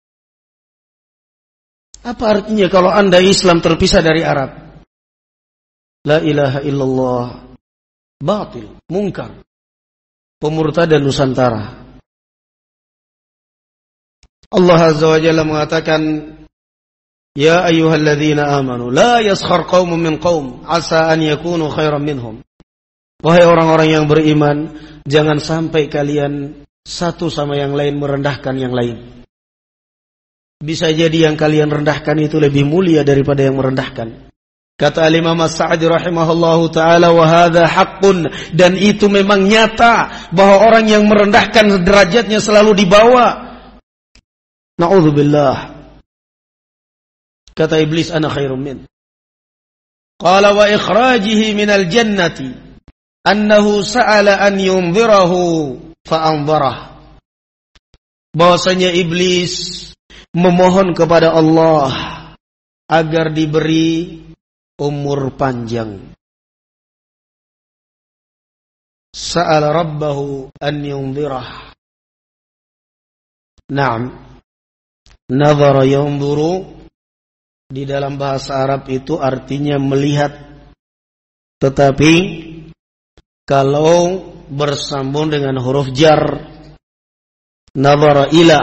Apa artinya kalau Anda Islam terpisah dari Arab? La ilaha illallah. Batil, mungkar, pemurtad dan Nusantara. Allah Azza wa Jalla mengatakan, ya ayyuhalladzina amanu la yaskhar qaumun min qaum asa an yakunu khairan minhum. Wahai orang-orang yang beriman, jangan sampai kalian satu sama yang lain merendahkan yang lain. Bisa jadi yang kalian rendahkan itu lebih mulia daripada yang merendahkan. Kata Imam As-Sa'di rahimahullahu taala, wa hadza haqqun, dan itu memang nyata bahwa orang yang merendahkan derajatnya selalu dibawa. Na'udzubillah. Kata iblis, ana khairum min. Qala wa ikhrajihi minal jannati annahu sa'ala an yunzirahu fa'anzarah. Bahwasanya iblis memohon kepada Allah agar diberi umur panjang. Sa'ala rabbahu an yunzirah. Naam. Nazara yanzuru di dalam bahasa Arab itu artinya melihat. Tetapi kalau bersambung dengan huruf jar, nazara ila,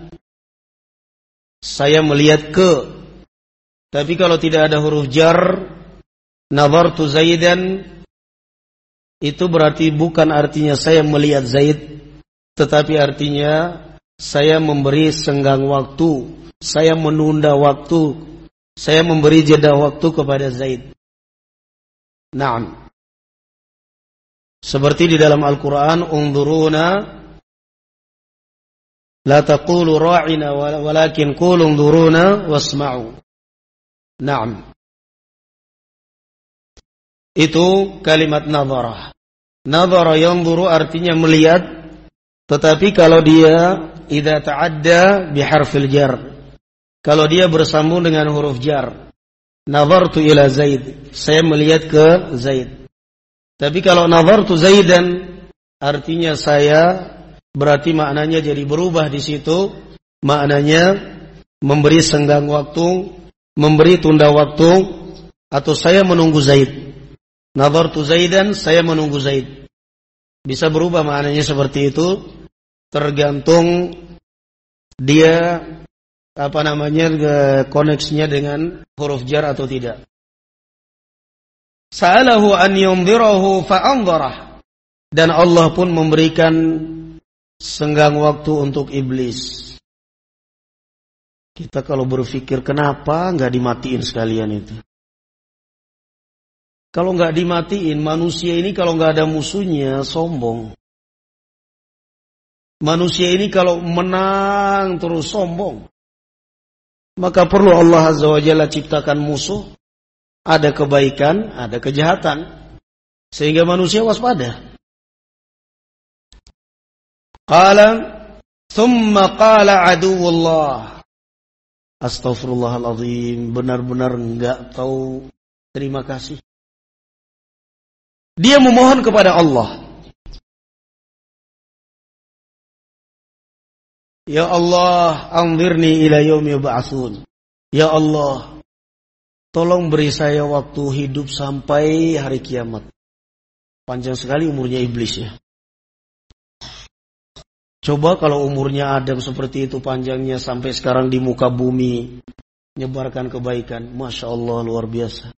saya melihat ke. Tapi kalau tidak ada huruf jar, nazartu Zaidan, itu berarti bukan artinya saya melihat Zaid, tetapi artinya saya memberi senggang waktu, saya menunda waktu, saya memberi jeda waktu kepada Zaid. Naam. Seperti di dalam Al-Quran, unzuruna la taqulu ra'ina walakin qulu unzuruna wasma'u. Naam. Itu kalimat nazarah. Nazara yanzuru artinya melihat, tetapi kalau dia idza ta'adda biharfil jar, kalau dia bersambung dengan huruf jar, nazartu ila Zaid, saya melihat ke Zaid. Tapi kalau nazartu Zaidan, artinya saya, berarti maknanya jadi berubah di situ. Maknanya memberi senggang waktu, memberi tunda waktu, atau saya menunggu Zaid. Nazartu Zaidan, saya menunggu Zaid. Bisa berubah maknanya seperti itu, tergantung dia koneksinya dengan huruf jar atau tidak. Sa'alahu an yunzirahu fa'anzarah, dan Allah pun memberikan senggang waktu untuk iblis. Kita kalau berpikir kenapa enggak dimatiin sekalian itu? Kalau enggak dimatiin, manusia ini kalau enggak ada musuhnya sombong. Manusia ini kalau menang terus sombong. Maka perlu Allah Azza wa Jalla ciptakan musuh. Ada kebaikan, ada kejahatan. Sehingga manusia waspada. Qala, thumma qala aduwullah. Astaghfirullahaladzim, benar-benar enggak tahu terima kasih. Dia memohon kepada Allah. Ya Allah, anzirni ila yaumi yub'atsun. Ya Allah, tolong beri saya waktu hidup sampai hari kiamat. Panjang sekali umurnya iblis ya. Coba kalau umurnya Adam seperti itu panjangnya sampai sekarang di muka bumi, menyebarkan kebaikan. Masya Allah, luar biasa.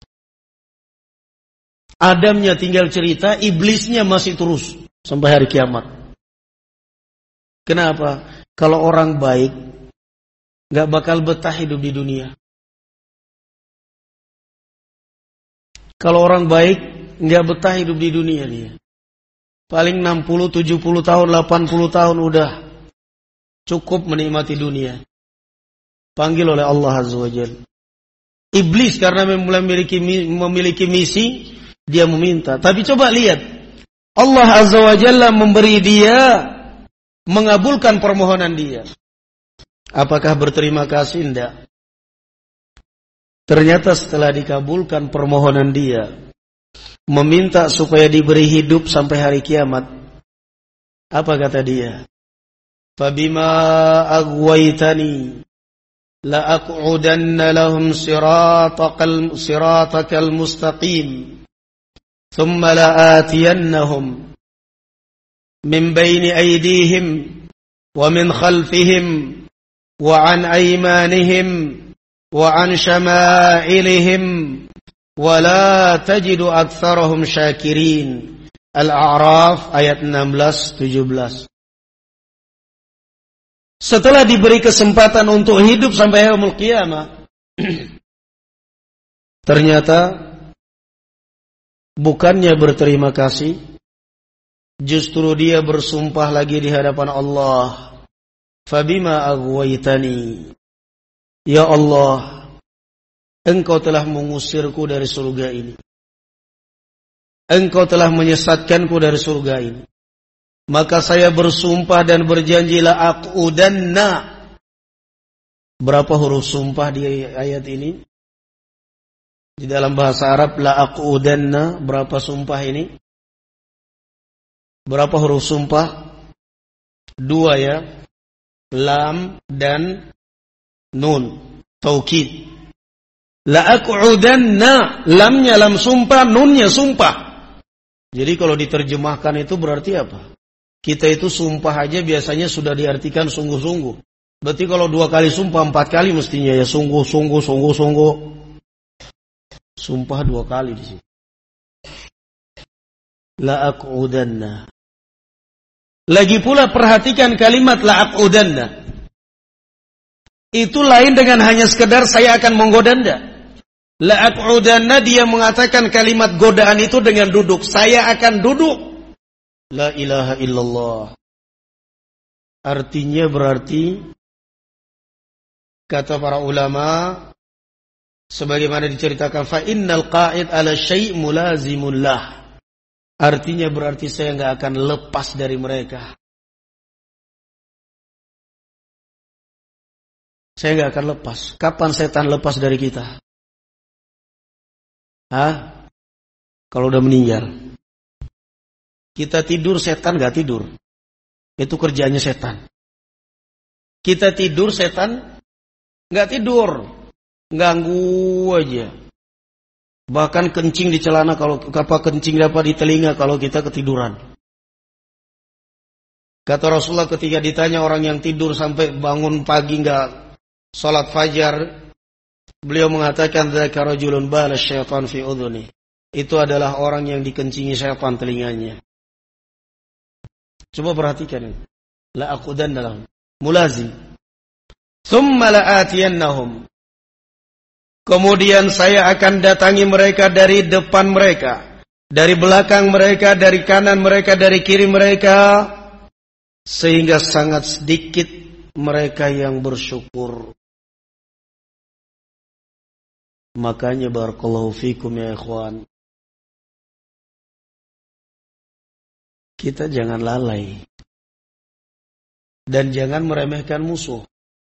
Adamnya tinggal cerita, iblisnya masih terus sampai hari kiamat. Kenapa? Kalau orang baik gak bakal betah hidup di dunia. Kalau orang baik gak betah hidup di dunia dia. Paling 60, 70 tahun, 80 tahun udah cukup menikmati dunia. Panggil oleh Allah Azza wa Jalla. Iblis karena memiliki misi, dia meminta. Tapi coba lihat, Allah Azza wa Jalla memberi dia, mengabulkan permohonan dia. Apakah berterima kasih? Tidak. Ternyata setelah dikabulkan permohonan dia, meminta supaya diberi hidup sampai hari kiamat, apa kata dia? Fabima aghwaytani la aq'udanna lahum siratakal mustaqim thumma la atiyannahum min bayni aydihim wa min khalfihim wa an aymanihim wa an shama'ilihim wa la tajidu aktsarahum syakirin. Al-A'raf ayat 16-17. Setelah diberi kesempatan untuk hidup sampai yaumul qiyamah, ternyata bukannya berterima kasih, justru dia bersumpah lagi di hadapan Allah. Fabima aghwaytani, ya Allah, Engkau telah mengusirku dari surga ini. Engkau telah menyesatkanku dari surga ini. Maka saya bersumpah dan berjanji la aqudanna. Berapa huruf sumpah di ayat ini? Di dalam bahasa Arab la aqudanna, berapa sumpah ini? Berapa huruf sumpah? 2 ya. Lam dan nun, taukid. La aqudanna, lamnya lam sumpah, nunnya sumpah. Jadi kalau diterjemahkan itu berarti apa? Kita itu sumpah aja biasanya sudah diartikan sungguh-sungguh. Berarti kalau 2 kali sumpah 4 kali mestinya ya sungguh. Sumpah 2 kali di sini. La aqudanna. Lagi pula perhatikan kalimat la aqudanna. Itu lain dengan hanya sekedar saya akan menggoda Anda. La aqudanna, dia mengatakan kalimat godaan itu dengan duduk. Saya akan duduk. La ilaha illallah. Artinya berarti, kata para ulama, sebagaimana diceritakan, fa innal qa'id ala syai' mulazimun lah. Artinya berarti saya enggak akan lepas dari mereka. Saya enggak akan lepas. Kapan setan lepas dari kita? Kalau udah meninggal. Kita tidur, setan enggak tidur. Itu kerjanya setan. Kita tidur, setan enggak tidur. Ganggu aja. Bahkan kencing di celana, kalau kencing dapat di telinga kalau kita ketiduran. Kata Rasulullah ketika ditanya orang yang tidur sampai bangun pagi enggak salat fajar, beliau mengatakan dzakara rajulun bala syaitan fi udhuni. Itu adalah orang yang dikencingi syaitan telinganya. Coba perhatikan ini. La aqudan dalam mulazim. Tsumma la atiyannahum. Kemudian saya akan datangi mereka dari depan mereka, dari belakang mereka, dari kanan mereka, dari kiri mereka, sehingga sangat sedikit mereka yang bersyukur. Makanya barakallahu fikum ya ikhwan, kita jangan lalai dan jangan meremehkan musuh.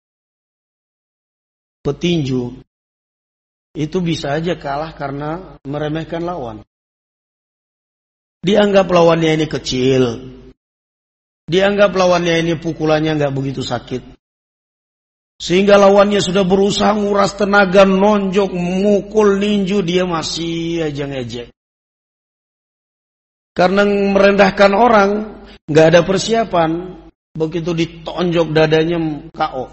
Petinju itu bisa aja kalah karena meremehkan lawan. Dianggap lawannya ini kecil. Dianggap lawannya ini pukulannya nggak begitu sakit. Sehingga lawannya sudah berusaha nguras tenaga, nonjok, mukul, ninju, dia masih aja ngejek. Karena merendahkan orang, nggak ada persiapan, begitu ditonjok dadanya KO.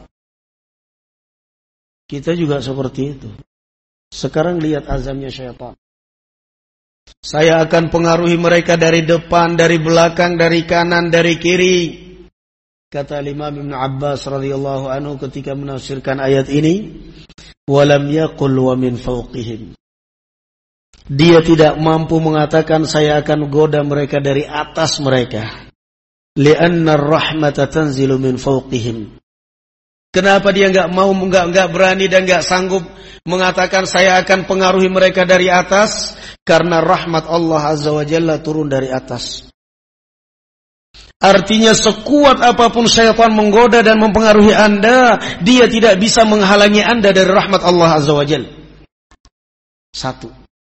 Kita juga seperti itu. Sekarang lihat azamnya syaitan. Saya akan pengaruhi mereka dari depan, dari belakang, dari kanan, dari kiri. Kata Imam Ibn Abbas radhiyallahu anhu ketika menafsirkan ayat ini, walam yaqul wa min fawqihim. Dia tidak mampu mengatakan saya akan goda mereka dari atas mereka. Li'anna ar-rahmata tanzilu min fawqihim. Kenapa dia enggak berani dan enggak sanggup mengatakan saya akan pengaruhi mereka dari atas? Karena rahmat Allah Azza wa Jalla turun dari atas. Artinya sekuat apapun syaitan menggoda dan mempengaruhi Anda, dia tidak bisa menghalangi Anda dari rahmat Allah Azza wa Jalla. Satu.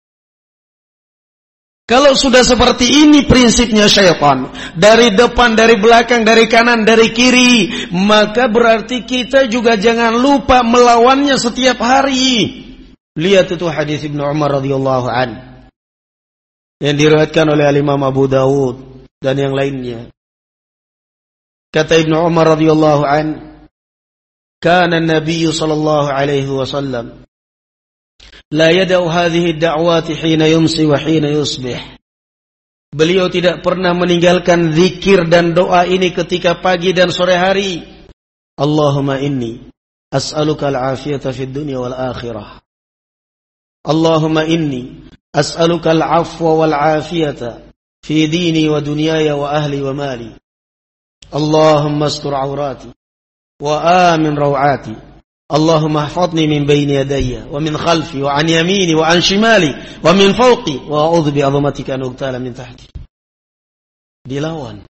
Kalau sudah seperti ini prinsipnya syaitan, dari depan, dari belakang, dari kanan, dari kiri, maka berarti kita juga jangan lupa melawannya setiap hari. Lihat itu hadis Ibnu Umar radhiyallahu anhu yang diriwayatkan oleh Imam Abu Dawud dan yang lainnya. Kata Ibnu Umar radhiyallahu anhu, "Kana an-nabiy sallallahu alaihi wasallam la yada'u hadhihi ad-da'wati hina yumsi wa hina yusbih." Beliau tidak pernah meninggalkan zikir dan doa ini ketika pagi dan sore hari. Allahumma inni as'aluka al-afiyata fid dunya wal akhirah. Allahumma inni as'aluka al-'afwa wal 'afiyata fi dini wa dunyaya wa ahli wa mali. Allahumma astur 'awrati wa amin raw'ati. Allahumma ihfazni min bayni yadayya wa min khalfi wa an yamini wa an shimali wa min fawqi wa a'udzu bi'azamatika an ughtala min tahti. Dilawan.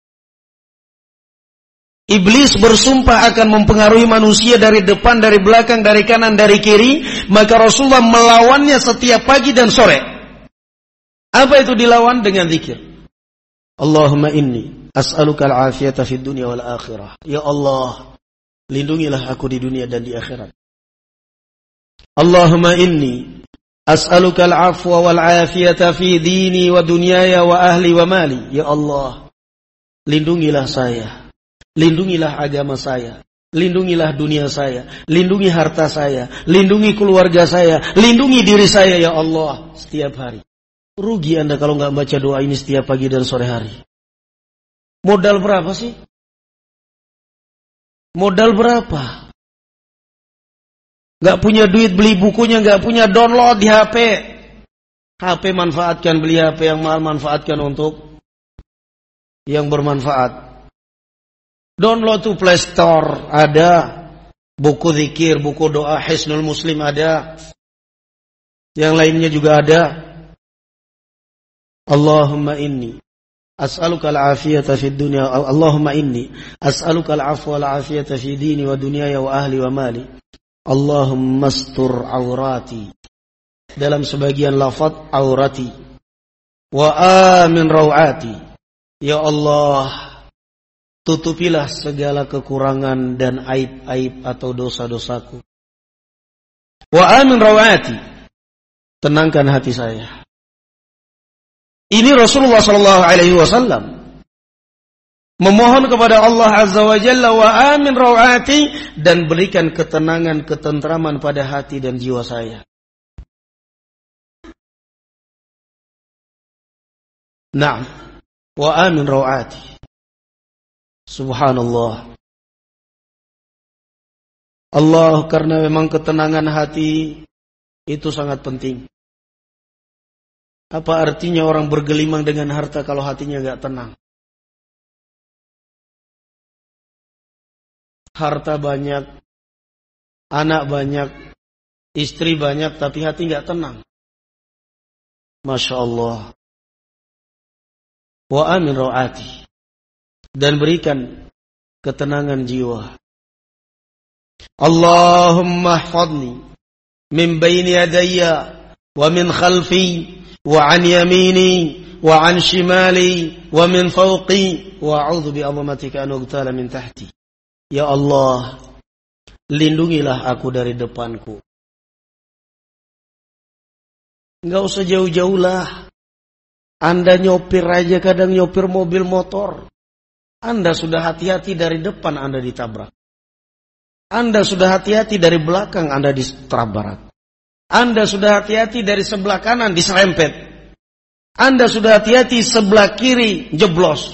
Iblis bersumpah akan mempengaruhi manusia dari depan, dari belakang, dari kanan, dari kiri. Maka Rasulullah melawannya setiap pagi dan sore. Apa itu dilawan? Dengan zikir. Allahumma inni as'aluka al-afiyata fid dunya wal akhirah. Ya Allah, lindungilah aku di dunia dan di akhirat. Allahumma inni as'aluka al-afwa wal afiyata fi dini wa dunyaya wa ahli wa mali. Ya Allah, lindungilah saya. Lindungilah agama saya, lindungilah dunia saya, lindungi harta saya, lindungi keluarga saya, lindungi diri saya ya Allah setiap hari. Rugi Anda kalau nggak baca doa ini setiap pagi dan sore hari. Modal berapa sih? Modal berapa? Nggak punya duit beli bukunya, nggak punya download di HP. HP manfaatkan, beli HP yang mahal, manfaatkan untuk yang bermanfaat. Download to Play Store ada, buku zikir, buku doa Hisnul Muslim ada, yang lainnya juga ada. Allahumma inni as'aluka al-afiyata fid dunya, Allahumma inni as'aluka al-'afwa wal-'afiyata fi dini wa dunyaya wa ahli wa mali. Allahumma astur 'awrati. Dalam sebagian lafaz aurati. Wa amin raw'ati. Ya Allah, tutupilah segala kekurangan dan aib-aib atau dosa-dosaku. Wa amin rawati. Tenangkan hati saya. Ini Rasulullah sallallahu alaihi wasallam memohon kepada Allah Azza wa Jalla wa amin rawati, dan berikan ketenangan, ketentraman pada hati dan jiwa saya. Naam, wa amin rawati. Subhanallah. Allah, karena memang ketenangan hati itu sangat penting. Apa artinya orang bergelimang dengan harta kalau hatinya gak tenang? Harta banyak, anak banyak, istri banyak, tapi hati gak tenang. Masya Allah. Wa amin rawati. Dan berikan ketenangan jiwa. Allahumma ihfazni min bayni yadayya wa min khalfi wa an yamini wa an shimali wa min fawqi wa a'udzu bi 'azamatika an ughtala min tahti. Ya Allah, lindungilah aku dari depanku. Enggak usah jauh-jauh lah. Anda nyopir aja kadang nyopir mobil motor. Anda sudah hati-hati dari depan Anda ditabrak. Anda sudah hati-hati dari belakang Anda ditabrak. Anda sudah hati-hati dari sebelah kanan diserempet. Anda sudah hati-hati sebelah kiri jeblos.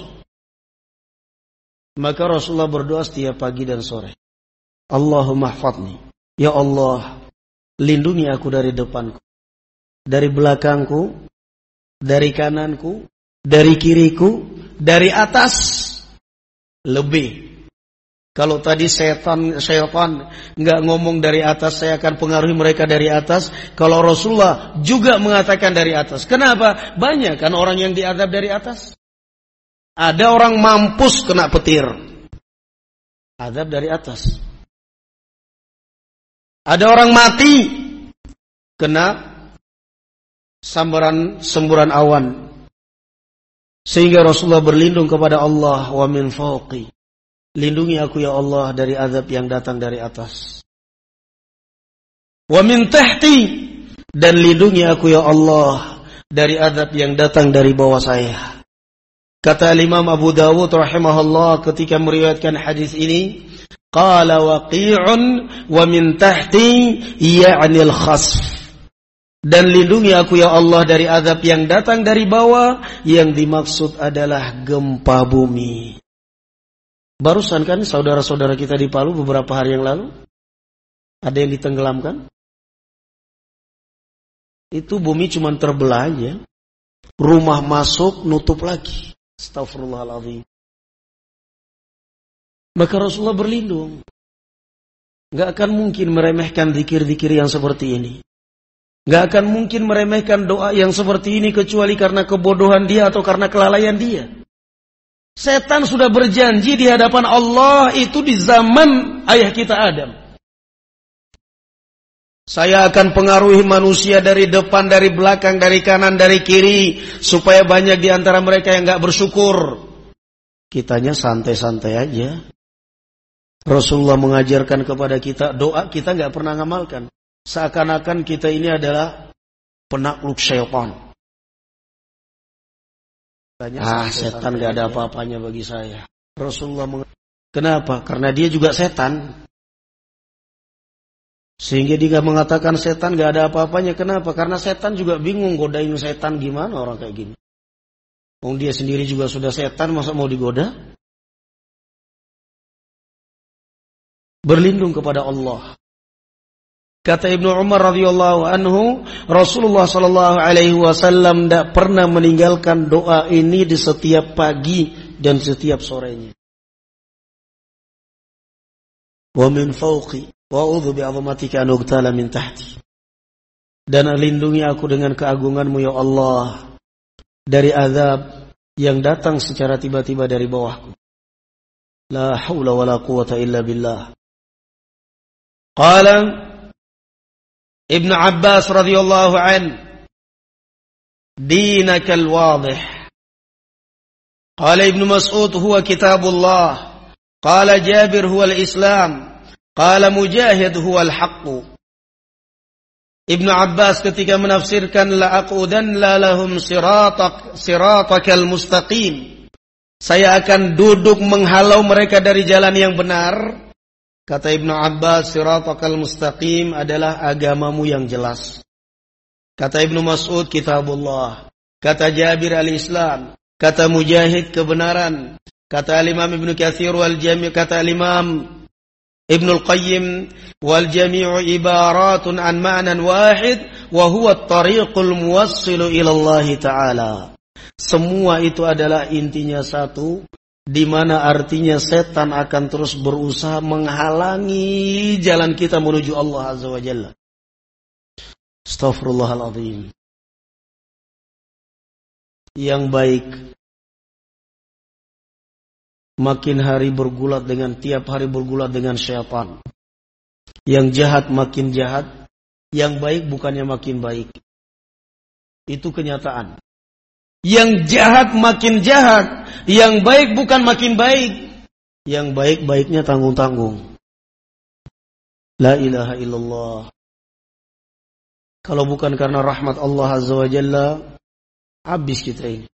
Maka Rasulullah berdoa setiap pagi dan sore. Allahumma hfadni. Ya Allah, lindungi aku dari depanku, dari belakangku, dari kananku, dari kiriku, dari atas. Lebih. Kalau tadi syaitan nggak ngomong dari atas, saya akan pengaruhi mereka dari atas. Kalau Rasulullah juga mengatakan dari atas. Kenapa? Banyak kan orang yang diadab dari atas. Ada orang mampus kena petir. Adab dari atas. Ada orang mati kena semburan awan. Sehingga Rasulullah berlindung kepada Allah, wa min fawqi. Lindungi aku ya Allah dari azab yang datang dari atas. Wa min tahti, dan lindungi aku ya Allah dari azab yang datang dari bawah saya. Kata Imam Abu Dawud rahimahullah ketika meriwayatkan hadis ini, qala waqi'un wa min tahti ya'ni al-khasf. Dan lindungi aku ya Allah dari azab yang datang dari bawah, yang dimaksud adalah gempa bumi. Barusan kan saudara-saudara kita di Palu beberapa hari yang lalu ada yang ditenggelamkan. Itu bumi cuma terbelah aja. Rumah masuk, nutup lagi. Astagfirullahaladzim. Maka Rasulullah berlindung. Gak akan mungkin meremehkan zikir-zikir yang seperti ini. Gak akan mungkin meremehkan doa yang seperti ini kecuali karena kebodohan dia atau karena kelalaian dia. Setan sudah berjanji di hadapan Allah itu di zaman ayah kita Adam. Saya akan pengaruhi manusia dari depan, dari belakang, dari kanan, dari kiri, supaya banyak di antara mereka yang gak bersyukur. Kitanya santai-santai aja. Rasulullah mengajarkan kepada kita, doa kita gak pernah ngamalkan. Seakan-akan kita ini adalah penakluk syaitan. Setan gak ada apa-apanya bagi saya. Rasulullah kenapa? Karena dia juga setan. Sehingga dia mengatakan setan gak ada apa-apanya. Kenapa? Karena setan juga bingung godain setan gimana orang kayak gini. Dia sendiri juga sudah setan, masa mau digoda? Berlindung kepada Allah. Kata Ibnu Umar radhiyallahu anhu, Rasulullah sallallahu alaihi wasallam tidak pernah meninggalkan doa ini di setiap pagi dan setiap sorenya. Wa min fawqi wa a'udzu bi'azamatika an ughtala min tahti. Dan lindungi aku dengan keagunganmu ya Allah dari azab yang datang secara tiba-tiba dari bawahku. La haula wala quwata illa billah. Qala Ibn Abbas radhiyallahu an, dinakal wadih. Qala Ibn Mas'ud huwa kitabullah. Qala Jabir huwa al-Islam. Qala Mujahid huwa al-haqq. Ibn Abbas ketika menafsirkan la'aqudanna lahum siratakal mustaqim. Saya akan duduk menghalau mereka dari jalan yang benar. Kata Ibnu Abbas, siratakal mustaqim adalah agamamu yang jelas. Kata Ibnu Mas'ud, kitabullah. Kata Jabir al-Islam. Kata Mujahid, kebenaran. Kata Imam Ibnu Katsir wal Jami', kata Imam Ibnu Al-Qayyim, wal jami'u ibaratun an ma'nan wahid wa huwa at-tariqul muwassilu ila Allah Ta'ala. Semua itu adalah intinya satu, di mana artinya setan akan terus berusaha menghalangi jalan kita menuju Allah Azza wa Jalla. Astaghfirullahaladzim. Yang baik makin hari bergulat dengan tiap hari bergulat dengan syaitan. Yang jahat makin jahat, yang baik bukannya makin baik. Itu kenyataan. Yang jahat makin jahat, yang baik bukan makin baik. Yang baik-baiknya tanggung-tanggung. La ilaha illallah. Kalau bukan karena rahmat Allah Azza wa Jalla, habis kita ini.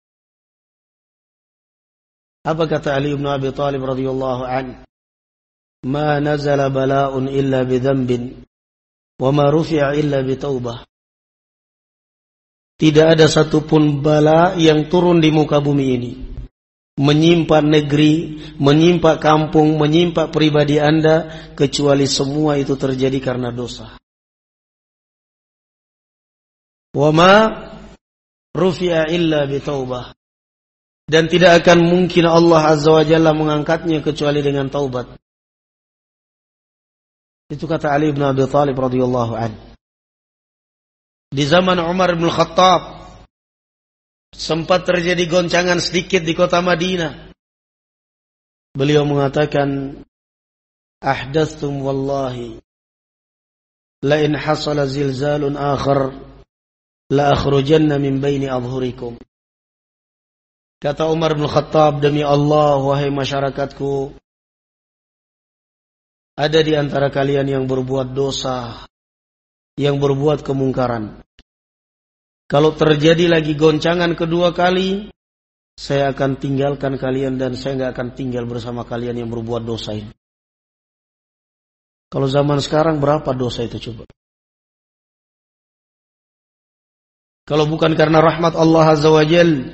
Apa kata Ali bin Abi Thalib radhiyallahu anhu? Ma nazala bala'un illa bidhanbin wa ma rufi'a illa bitaubah. Tidak ada satupun bala yang turun di muka bumi ini, menimpa negeri, menimpa kampung, menimpa pribadi Anda, kecuali semua itu terjadi karena dosa. Wa ma rufi'a illa bitaubah. Dan tidak akan mungkin Allah Azza wa Jalla mengangkatnya kecuali dengan taubat. Itu kata Ali bin Abi Thalib radhiyallahu anhu. Di zaman Umar bin Khattab sempat terjadi goncangan sedikit di kota Madinah. Beliau mengatakan, ahdatstum wallahi la in hasala zilzalun akhar la akhrujanna min baini adhhurikum. Kata Umar bin Khattab, demi Allah wahai masyarakatku, ada di antara kalian yang berbuat dosa, yang berbuat kemungkaran. Kalau terjadi lagi goncangan kedua kali, saya akan tinggalkan kalian dan saya nggak akan tinggal bersama kalian yang berbuat dosa ini. Kalau zaman sekarang berapa dosa itu coba? Kalau bukan karena rahmat Allah Azza wa Jalla.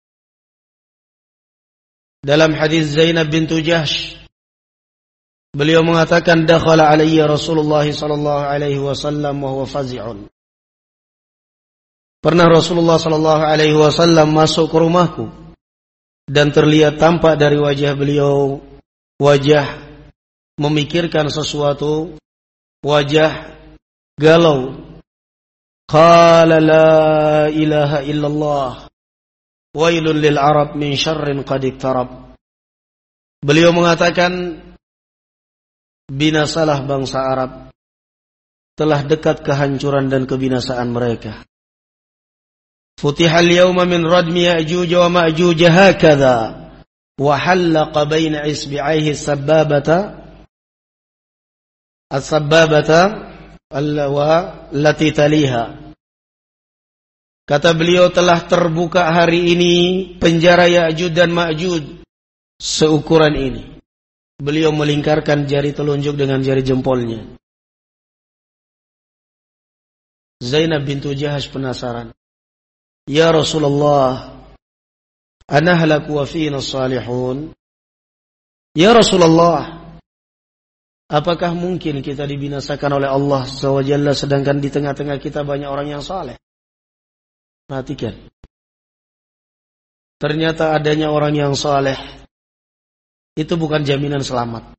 Dalam hadis Zainab bintu Jahsh, beliau mengatakan, dakhala alayya Rasulullah sallallahu alaihi wasallam wa huwa fazi'un. Pernah Rasulullah sallallahu alaihi wasallam masuk ke rumahku dan terlihat tampak dari wajah beliau wajah memikirkan sesuatu, wajah galau. Qala la ilaha illallah wailun lil Arab min syarrin qad iktarab. Beliau mengatakan, binasalah bangsa Arab, telah dekat kehancuran dan kebinasaan mereka. Futihal yawma min radmi Ya'juj wa Ma'juj hakadha wa halaqa baina isbi'aihi as-sabbabata allati taliha. Kata beliau, telah terbuka hari ini penjara Ya'juj dan Ma'juj seukuran ini. Beliau melingkarkan jari telunjuk dengan jari jempolnya. Zainab bintu Jahsh penasaran. Ya Rasulullah, anahlaku wa fina salihun. Ya Rasulullah, apakah mungkin kita dibinasakan oleh Allah SWT sedangkan di tengah-tengah kita banyak orang yang saleh? Perhatikan. Ternyata adanya orang yang saleh itu bukan jaminan selamat.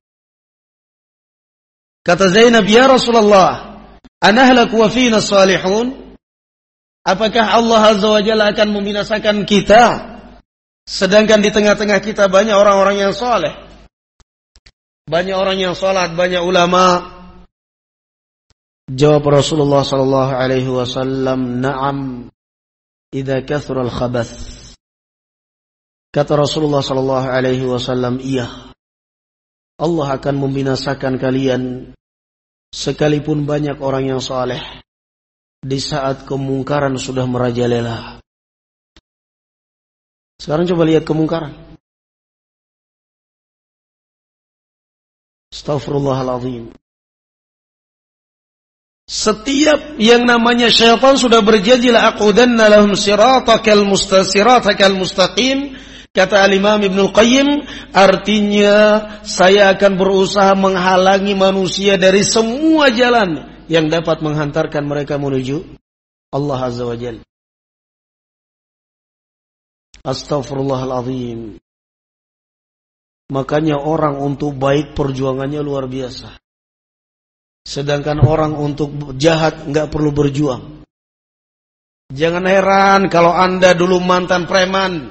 Kata Zainab, ya Rasulullah, anahlaku wa fina salihun. Apakah Allah Azza wa Jalla akan membinasakan kita sedangkan di tengah-tengah kita banyak orang-orang yang saleh? Banyak orang yang salat, banyak ulama. Jawab Rasulullah sallallahu alaihi wasallam, na'am idza kathura al-khabath. Kata Rasulullah sallallahu alaihi wasallam, iya, Allah akan membinasakan kalian sekalipun banyak orang yang saleh di saat kemungkaran sudah merajalela. Sekarang coba lihat kemungkaran. Astaghfirullahaladzim. Setiap yang namanya syaitan sudah berjanji, la aqudanna lahum siratakal mustaqim. Kata Al-Imam Ibnul Qayyim, artinya saya akan berusaha menghalangi manusia dari semua jalan yang dapat menghantarkan mereka menuju Allah Azza wa Jalla. Astaghfirullahaladzim. Makanya orang untuk baik perjuangannya luar biasa. Sedangkan orang untuk jahat nggak perlu berjuang. Jangan heran kalau Anda dulu mantan preman.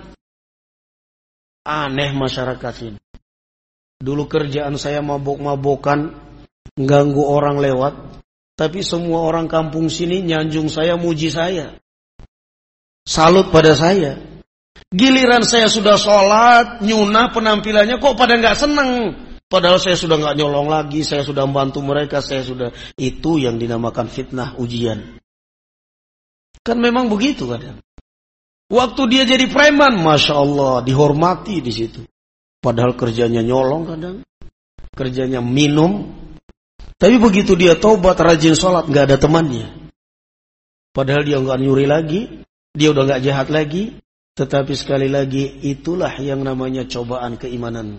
Aneh masyarakat ini. Dulu kerjaan saya mabok-mabokan, ganggu orang lewat. Tapi semua orang kampung sini nyanjung saya, muji saya. salut pada saya. Giliran saya sudah sholat, nyunah penampilannya kok pada nggak seneng. Padahal saya sudah nggak nyolong lagi, saya sudah membantu mereka, saya sudah. Itu yang dinamakan fitnah, ujian. Kan memang begitu kadang. Waktu dia jadi preman, Masya Allah, dihormati di situ. Padahal kerjanya nyolong kadang, kerjanya minum. Tapi begitu dia taubat, rajin sholat, nggak ada temannya. Padahal dia nggak nyuri lagi, dia udah nggak jahat lagi. Tetapi sekali lagi, itulah yang namanya cobaan keimanan.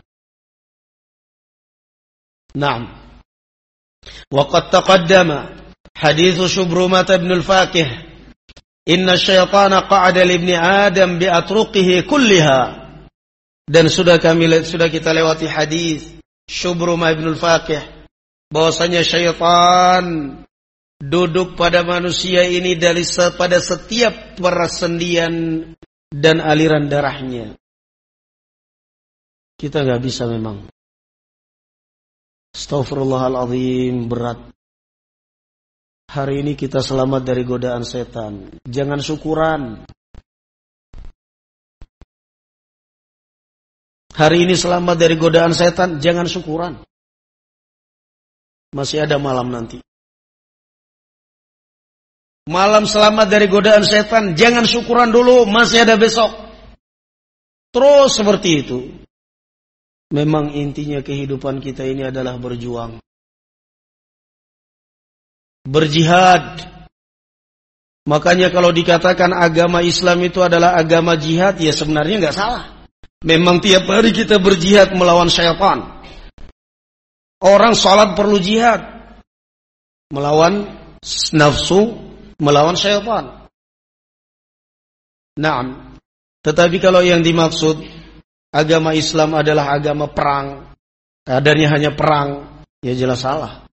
Naam. Waqad taqaddama hadits Shubrumah bin al-Fakih, inna syaitana qa'ada li ibni Adam bi atruqihi kulliha. Dan sudah kita lewati hadis Shubrumah bin al-Fakih bahwasanya syaitan duduk pada manusia ini pada setiap persendian dan aliran darahnya. Kita nggak bisa memang. Astaghfirullahaladzim, berat. Hari ini kita selamat dari godaan setan. Jangan syukuran. Hari ini selamat dari godaan setan, jangan syukuran. Masih ada malam nanti. Malam selamat dari godaan setan, jangan syukuran dulu, masih ada besok. Terus seperti itu. Memang intinya kehidupan kita ini adalah berjuang. Berjihad. Makanya kalau dikatakan agama Islam itu adalah agama jihad, ya sebenarnya nggak salah. Memang tiap hari kita berjihad melawan syaitan. Orang sholat perlu jihad. Melawan nafsu, melawan syaitan. Naam. Tetapi kalau yang dimaksud agama Islam adalah agama perang, kadarnya hanya perang, ya jelas salah.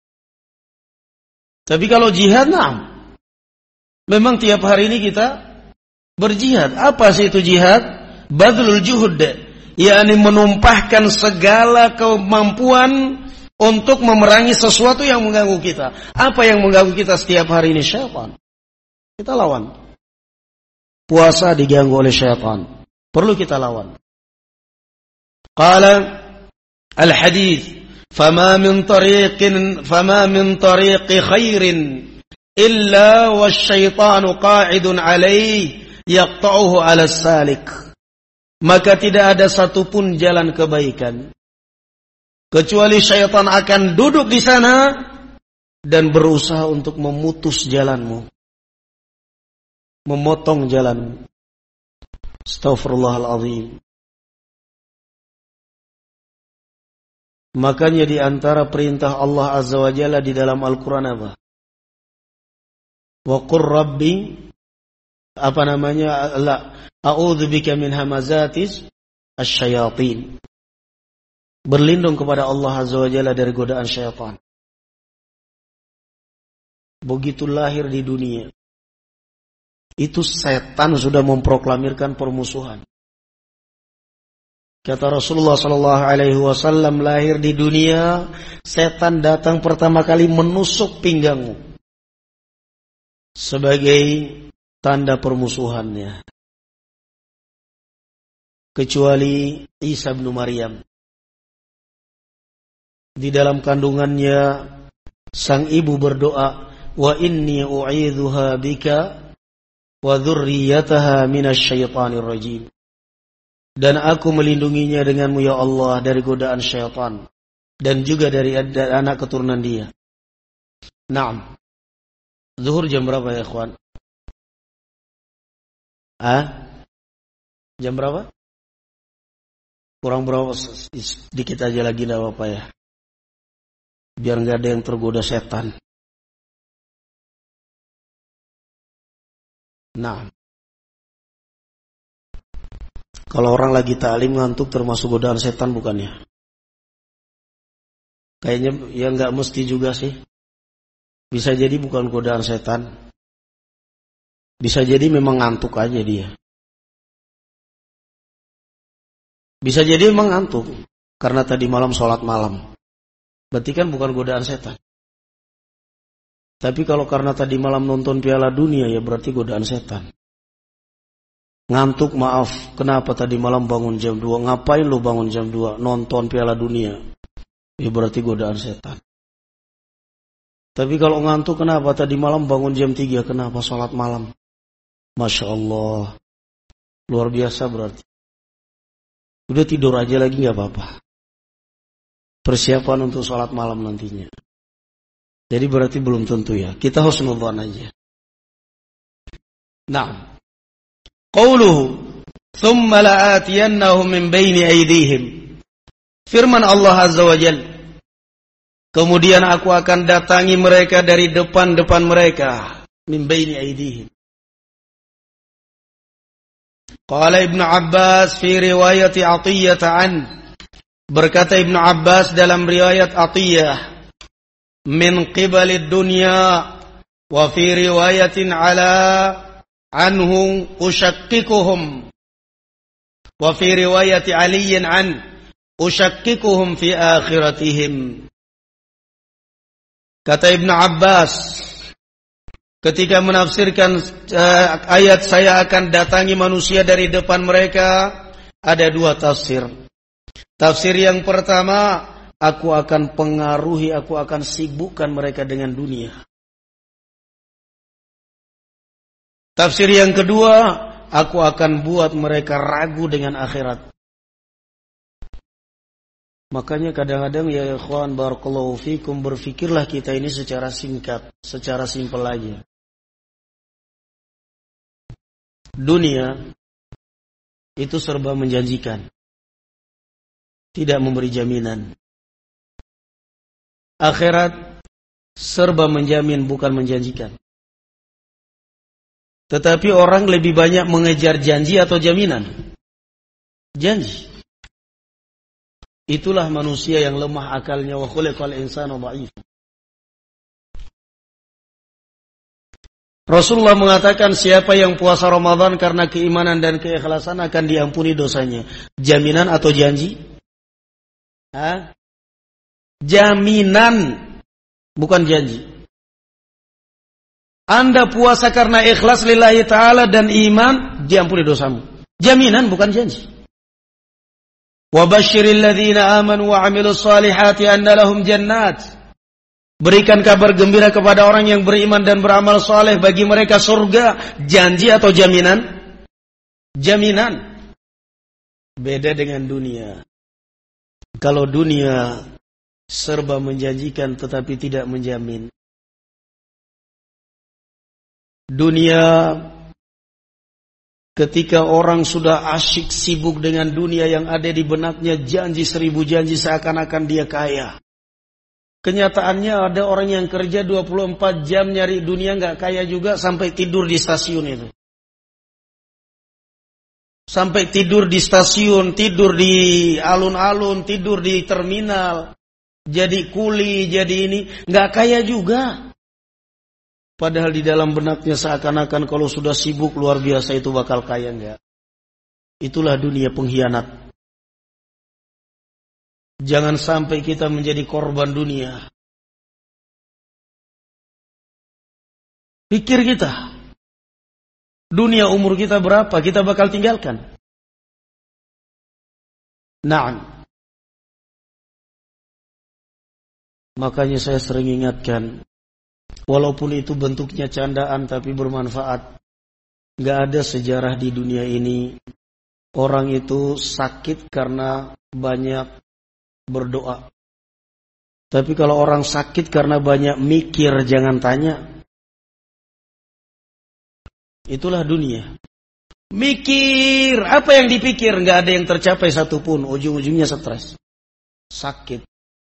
Tapi kalau jihad, nah, memang tiap hari ini kita berjihad. Apa sih itu jihad? Badlul juhud, yakni menumpahkan segala kemampuan untuk memerangi sesuatu yang mengganggu kita. Apa yang mengganggu kita setiap hari ini? Syaitan. Kita lawan. Puasa diganggu oleh syaitan, perlu kita lawan. Qala al-hadits فما من طريق خير إلا والشيطان قاعد عليه يقطعه على السالك. Maka tidak ada satupun jalan kebaikan kecuali syaitan akan duduk di sana dan berusaha untuk memutus jalanmu, memotong jalanmu. Astaghfirullahaladzim. Makanya di antara perintah Allah Azza wa Jalla di dalam Al-Quran apa? Wa qur rabbi, a'udzu bika min hamazatis asyayatin. Berlindung kepada Allah Azza wa Jalla dari godaan syaitan. Begitu lahir di dunia, itu setan sudah memproklamirkan permusuhan. Kata Rasulullah SAW, lahir di dunia, setan datang pertama kali menusuk pinggangmu sebagai tanda permusuhannya. Kecuali Isa bin Maryam. Di dalam kandungannya, sang ibu berdoa, wa inni u'idzuha bika wa dzurriyyataha minasyaitonir rajim. Dan aku melindunginya denganmu ya Allah dari godaan syaitan dan juga dari anak keturunan dia. Naam. Zuhur jam berapa ya ikhwan? Jam berapa? Kurang berapa? Sedikit aja lagi enggak apa-apa ya. Biar enggak ada yang tergoda setan. Naam. Kalau orang lagi ta'lim ngantuk termasuk godaan setan bukannya? Kayaknya ya nggak mesti juga sih. Bisa jadi bukan godaan setan. Bisa jadi memang ngantuk aja dia. Bisa jadi memang ngantuk karena tadi malam sholat malam. Berarti kan bukan godaan setan. Tapi kalau karena tadi malam nonton Piala Dunia ya berarti godaan setan. Ngantuk maaf, kenapa tadi malam bangun jam 2? Ngapain lu bangun jam 2? Nonton Piala Dunia. Ya berarti godaan setan. Tapi kalau ngantuk, kenapa tadi malam bangun jam 3? Kenapa sholat malam? Masya Allah. Luar biasa berarti. Udah tidur aja lagi gak apa-apa. Persiapan untuk sholat malam nantinya. Jadi berarti belum tentu ya. Kita husnudzan aja. Nah. Qauluhu thumma la'atiyannahum min baini aydihim. Firman Allah Azza wa Jalla, kemudian aku akan datangi mereka dari depan-depan mereka. Min baini aydihim. Qala Ibnu Abbas fi riwayat Athiyyah an. Berkata Ibnu Abbas dalam riwayat Athiyyah, min qibalid dunya, wa fi riwayatin ala anhu ushakkikuhum, wa fi riwayat Ali an ushakkikuhum fi akhiratihim. Kata Ibnu Abbas ketika menafsirkan ayat saya akan datangi manusia dari depan mereka, ada dua tafsir. Tafsir yang pertama, aku akan pengaruhi, aku akan sibukkan mereka dengan dunia. Tafsir yang kedua, aku akan buat mereka ragu dengan akhirat. Makanya kadang-kadang ya ikhwan barakallahu fikum, berfikirlah kita ini secara singkat, secara simpel aja. Dunia itu serba menjanjikan, tidak memberi jaminan. Akhirat serba menjamin, bukan menjanjikan. Tetapi orang lebih banyak mengejar janji atau jaminan? Janji. Itulah manusia yang lemah akalnya, wa khuliqal insanu dha'if. Rasulullah mengatakan siapa yang puasa Ramadan karena keimanan dan keikhlasan akan diampuni dosanya. Jaminan atau janji? Jaminan, bukan janji. Anda puasa karena ikhlas lillahi ta'ala dan iman, diampuni dosamu. Jaminan, bukan janji. Wa basyiril ladzina amanu wa 'amilus solihati anna lahum jannat. Berikan kabar gembira kepada orang yang beriman dan beramal soleh, bagi mereka surga. Janji atau jaminan? Jaminan. Beda dengan dunia. Kalau dunia serba menjanjikan tetapi tidak menjamin. Dunia, ketika orang sudah asyik sibuk dengan dunia, yang ada di benaknya janji 1000 janji, seakan-akan dia kaya. Kenyataannya ada orang yang kerja 24 jam nyari dunia gak kaya juga, sampai tidur di stasiun itu. Sampai tidur di stasiun, tidur di alun-alun, tidur di terminal, jadi kuli, jadi ini, gak kaya juga. Padahal di dalam benaknya seakan-akan kalau sudah sibuk luar biasa itu bakal kaya, enggak. Itulah dunia pengkhianat. Jangan sampai kita menjadi korban dunia. Pikir kita, dunia umur kita berapa, kita bakal tinggalkan. Naam. Makanya saya sering ingatkan, walaupun itu bentuknya candaan tapi bermanfaat. Gak ada sejarah di dunia ini orang itu sakit karena banyak berdoa. Tapi kalau orang sakit karena banyak mikir, jangan tanya. Itulah dunia. Mikir, apa yang dipikir gak ada yang tercapai satupun, ujung-ujungnya stres, sakit.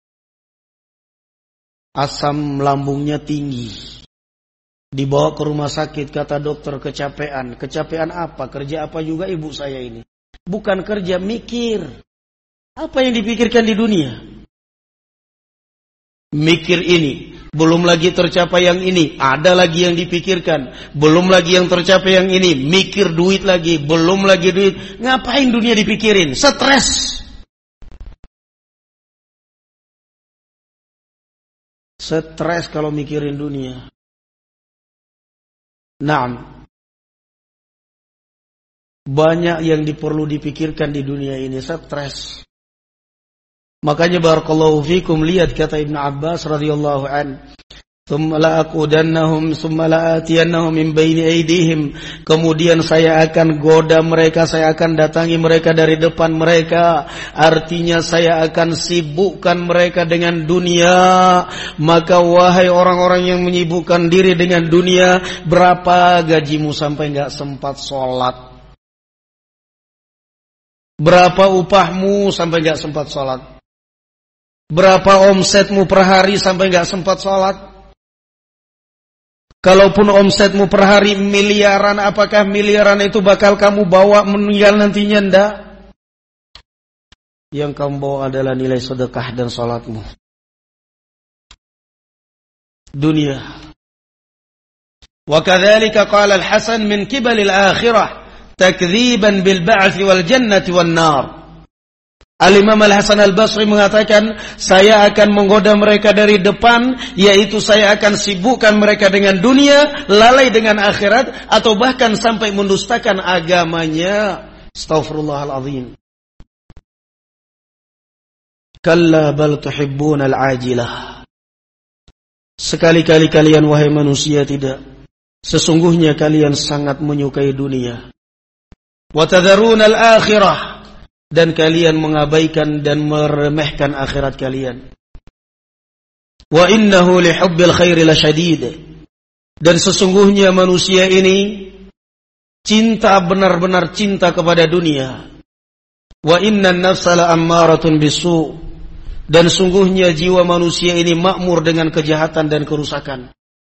Asam lambungnya tinggi, dibawa ke rumah sakit, kata dokter kecapean. Kecapean apa? Kerja apa juga ibu saya ini? Bukan kerja, mikir. Apa yang dipikirkan di dunia? Mikir ini, belum lagi tercapai yang ini, ada lagi yang dipikirkan, belum lagi yang tercapai yang ini, mikir duit lagi, belum lagi duit. Ngapain dunia dipikirin? Stres. Stres kalau mikirin dunia. Naam. Banyak yang perlu dipikirkan di dunia ini, stres. Makanya barakallahu fikum, lihat kata Ibnu Abbas radhiyallahu an, "Tsumma la'aqudannahum tsumma la'atiyannahum min baini aydihim." Kemudian saya akan goda mereka, saya akan datangi mereka dari depan mereka. Artinya saya akan sibukkan mereka dengan dunia. Maka wahai orang-orang yang menyibukkan diri dengan dunia, berapa gajimu sampai enggak sempat sholat? Berapa upahmu sampai enggak sempat sholat? Berapa omsetmu per hari sampai enggak sempat sholat? Kalaupun omsetmu per hari miliaran, apakah miliaran itu bakal kamu bawa meninggal nantinya? Enggak. Yang kamu bawa adalah nilai sedekah dan salatmu. Dunia. Wa kadzalika qala al-Hasan min qibal al-akhirah takdziban bil ba'ts wal jannati wan nar. Al-Imam Al-Hasan Al-Basri mengatakan, saya akan menggoda mereka dari depan, yaitu saya akan sibukkan mereka dengan dunia, lalai dengan akhirat, atau bahkan sampai mendustakan agamanya. Astaghfirullahaladzim. Kalla bal tuhibbuna al-ajilah. Sekali-kali kalian wahai manusia tidak. Sesungguhnya kalian sangat menyukai dunia. Wa tadharuna al-akhirah. Dan kalian mengabaikan dan meremehkan akhirat kalian. Wa innahu lihubbil khairi lasyadid. Dan sesungguhnya manusia ini cinta, benar-benar cinta kepada dunia. Wa innan nafsa la'ammaratun bisu. Dan sungguhnya jiwa manusia ini makmur dengan kejahatan dan kerusakan.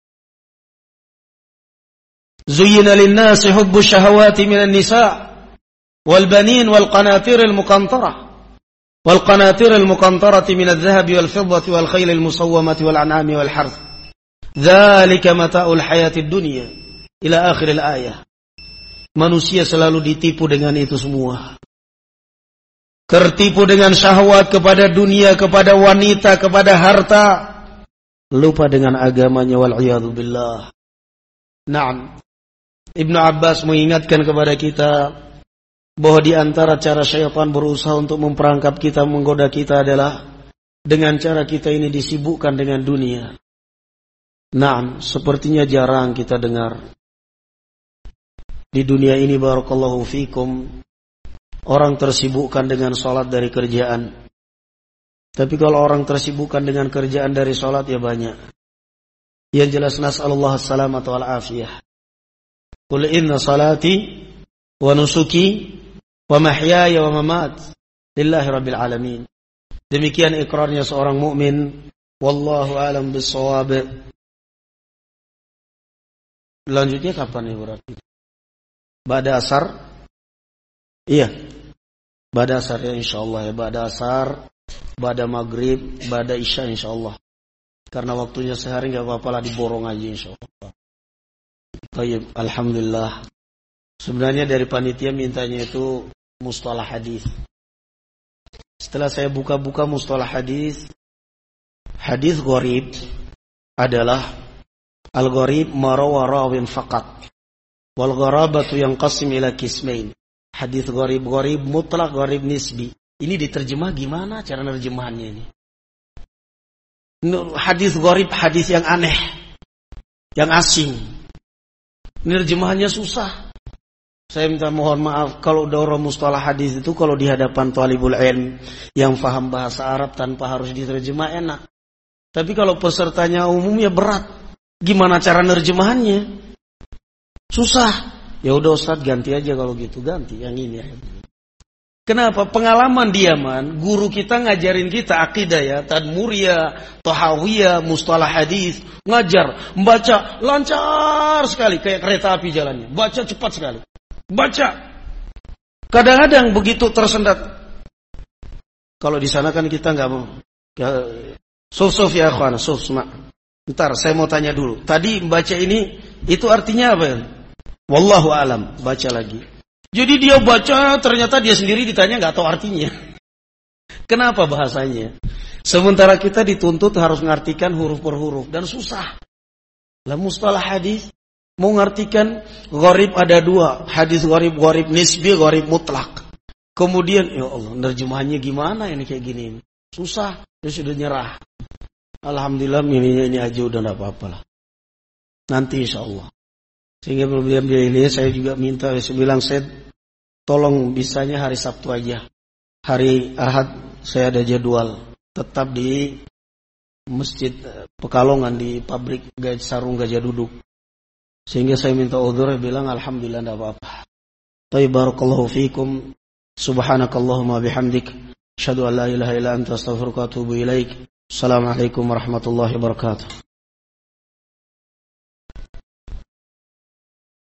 Zuyyina lin-nasi hubbu syahawati minan nisa' والبنين والقناطير المقنطرة والقناطير المقنطرة من الذهب والفضة والخيل المصومة والأنعام والحرث ذلك متاع الحياة الدنيا إلى آخر الآية. Manusia selalu ditipu dengan itu semua. Tertipu dengan syahwat kepada dunia, kepada wanita, kepada harta, lupa dengan agamanya, wal'iyadu billah. Naam. Ibnu Abbas mengingatkan kepada kita bahwa di antara cara syaitan berusaha untuk memperangkap kita, menggoda kita adalah dengan cara kita ini disibukkan dengan dunia. Naam, sepertinya jarang kita dengar di dunia ini barakallahu fikum orang tersibukkan dengan salat dari kerjaan. Tapi kalau orang tersibukkan dengan kerjaan dari salat ya banyak. Yang jelas nas'alullah as-salamata wal afiyah. Qul inna salati wa nusuki wa mahyaya wa mamat lillahi rabbil alamin. Demikian ikrarnya seorang mukmin. Wallahu alam bissawab. Lanjutnya kapan ya berarti? Ba'da asar? Iya. Ba'da asar ya insyaallah ya. Ba'da asar, ba'da maghrib, ba'da isya insyaallah. Karena waktunya sehari enggak apa-apa lah, diborong aja insyaallah. Baik, alhamdulillah. Sebenarnya dari panitia mintanya itu mustalah hadis. Setelah saya buka-buka mustalah hadis, hadis gharib adalah al-gharib ma rawa rawin faqat. Wal gharabatu yanqasim ila qismain. Hadis gharib mutlak, gharib nisbi. Ini diterjemah gimana cara nerjemahannya ini? Hadis gharib, hadis yang aneh, yang asing. Nerjemahannya susah. Saya minta mohon maaf kalau daurah mustalah hadis itu kalau di hadapan talibul ilm yang paham bahasa Arab tanpa harus diterjemah enak. Tapi kalau pesertanya umumnya berat. Gimana cara nerjemahannya? Susah. Ya udah Ustaz ganti aja kalau gitu, ganti yang ini. Kenapa? Pengalaman diaman, guru kita ngajarin kita akidah ya, tadmuriyah, tahawiyah, mustalah hadis, ngajar, membaca lancar sekali kayak kereta api jalannya. Baca cepat sekali. Baca. Kadang-kadang begitu tersendat. Kalau di sana kan kita enggak mau. Ya, suf ya akhwan, suf semak. Bentar, saya mau tanya dulu. Tadi membaca ini itu artinya apa ya? Wallahu alam, baca lagi. Jadi dia baca, ternyata dia sendiri ditanya enggak tahu artinya. Kenapa bahasanya? Sementara kita dituntut harus mengartikan huruf per huruf dan susah. Lah mustalah hadis Mau ngartikan gharib ada dua, hadis gharib nisbi, gharib mutlak. Kemudian ya Allah, nerjemahannya gimana ini kayak gini? Susah, dia sudah nyerah. Alhamdulillah ini aja udah enggak apa-apa lah. Nanti insyaallah. Sehingga problem ini saya juga minta, saya bilang saya tolong bisanya hari Sabtu aja. Hari Ahad saya ada jadwal tetap di Masjid Pekalongan di pabrik sarung Gajah Duduk. Sehingga saya minta uzur, bilang alhamdulillah enggak apa-apa. Tayyib barakallahu fikum. Subhanakallahumma bihamdik asyhadu an la ilaha illa anta astaghfiruka wa atubu ilaik. Assalamualaikum warahmatullahi wabarakatuh.